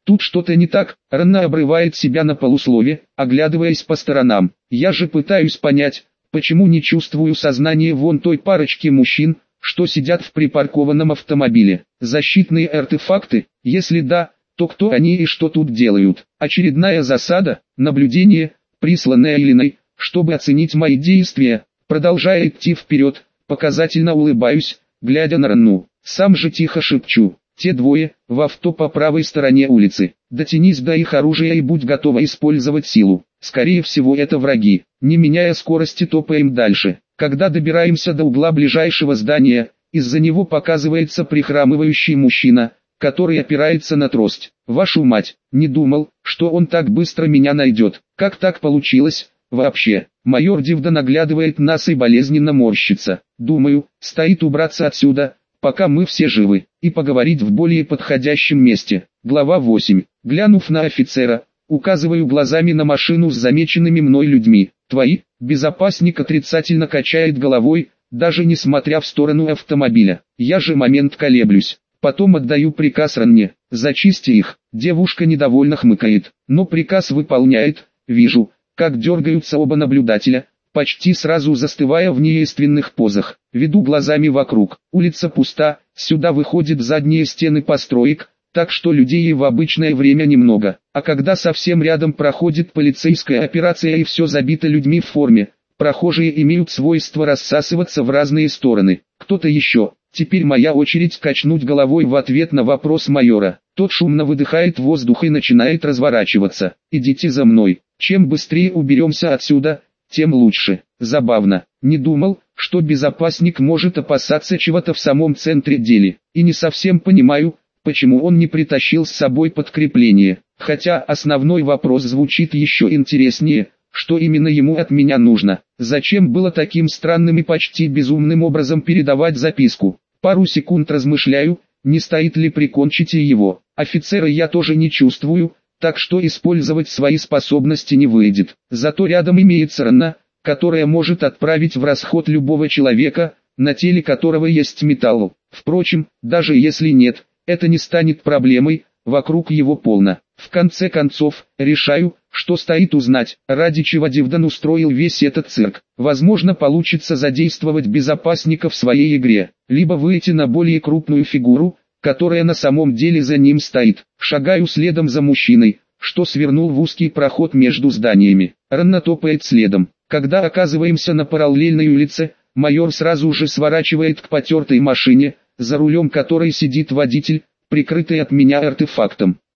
Тут что-то не так, Ранна обрывает себя на полуслове, оглядываясь по сторонам. Я же пытаюсь понять, почему не чувствую сознания вон той парочки мужчин, что сидят в припаркованном автомобиле. Защитные артефакты? Если да, то кто они и что тут делают? Очередная засада, наблюдение, присланное Элиной, чтобы оценить мои действия. Продолжая идти вперед, показательно улыбаюсь, глядя на Ранну. Сам же тихо шепчу. Те двое, в авто по правой стороне улицы. Дотянись до их оружия и будь готова использовать силу. Скорее всего это враги. Не меняя скорости, топаем дальше. Когда добираемся до угла ближайшего здания, из-за него показывается прихрамывающий мужчина, который опирается на трость. Вашу мать, не думал, что он так быстро меня найдет. Как так получилось, вообще? Майор Дивдан оглядывает нас и болезненно морщится. Думаю, стоит убраться отсюда, пока мы все живы, и поговорить в более подходящем месте. Глава 8. Глянув на офицера, указываю глазами на машину с замеченными мной людьми. Твои? Безопасник отрицательно качает головой, даже не смотря в сторону автомобиля. Я же момент колеблюсь. Потом отдаю приказ Ранне. Зачисти их. Девушка недовольно хмыкает, но приказ выполняет. Вижу, как дергаются оба наблюдателя, почти сразу застывая в неестественных позах. Веду глазами вокруг. Улица пуста, сюда выходят задние стены построек, так что людей в обычное время немного. А когда совсем рядом проходит полицейская операция и все забито людьми в форме, прохожие имеют свойство рассасываться в разные стороны. Кто-то еще. Теперь моя очередь качнуть головой в ответ на вопрос майора. Тот шумно выдыхает воздух и начинает разворачиваться. Идите за мной. Чем быстрее уберемся отсюда, тем лучше. Забавно. Не думал, что безопасник может опасаться чего-то в самом центре дела. И не совсем понимаю, почему он не притащил с собой подкрепление. Хотя основной вопрос звучит еще интереснее. Что именно ему от меня нужно? Зачем было таким странным и почти безумным образом передавать записку? Пару секунд размышляю, не стоит ли прикончить и его. Офицера я тоже не чувствую, так что использовать свои способности не выйдет. Зато рядом имеется Ранна, которая может отправить в расход любого человека, на теле которого есть металл. Впрочем, даже если нет, это не станет проблемой, вокруг его полно. В конце концов, решаю, что стоит узнать, ради чего Дивдан устроил весь этот цирк. Возможно, получится задействовать безопасника в своей игре, либо выйти на более крупную фигуру, которая на самом деле за ним стоит. Шагаю следом за мужчиной, что свернул в узкий проход между зданиями. Ранна топает следом. Когда оказываемся на параллельной улице, майор сразу же сворачивает к потертой машине, за рулем которой сидит водитель, прикрытый от меня артефактом.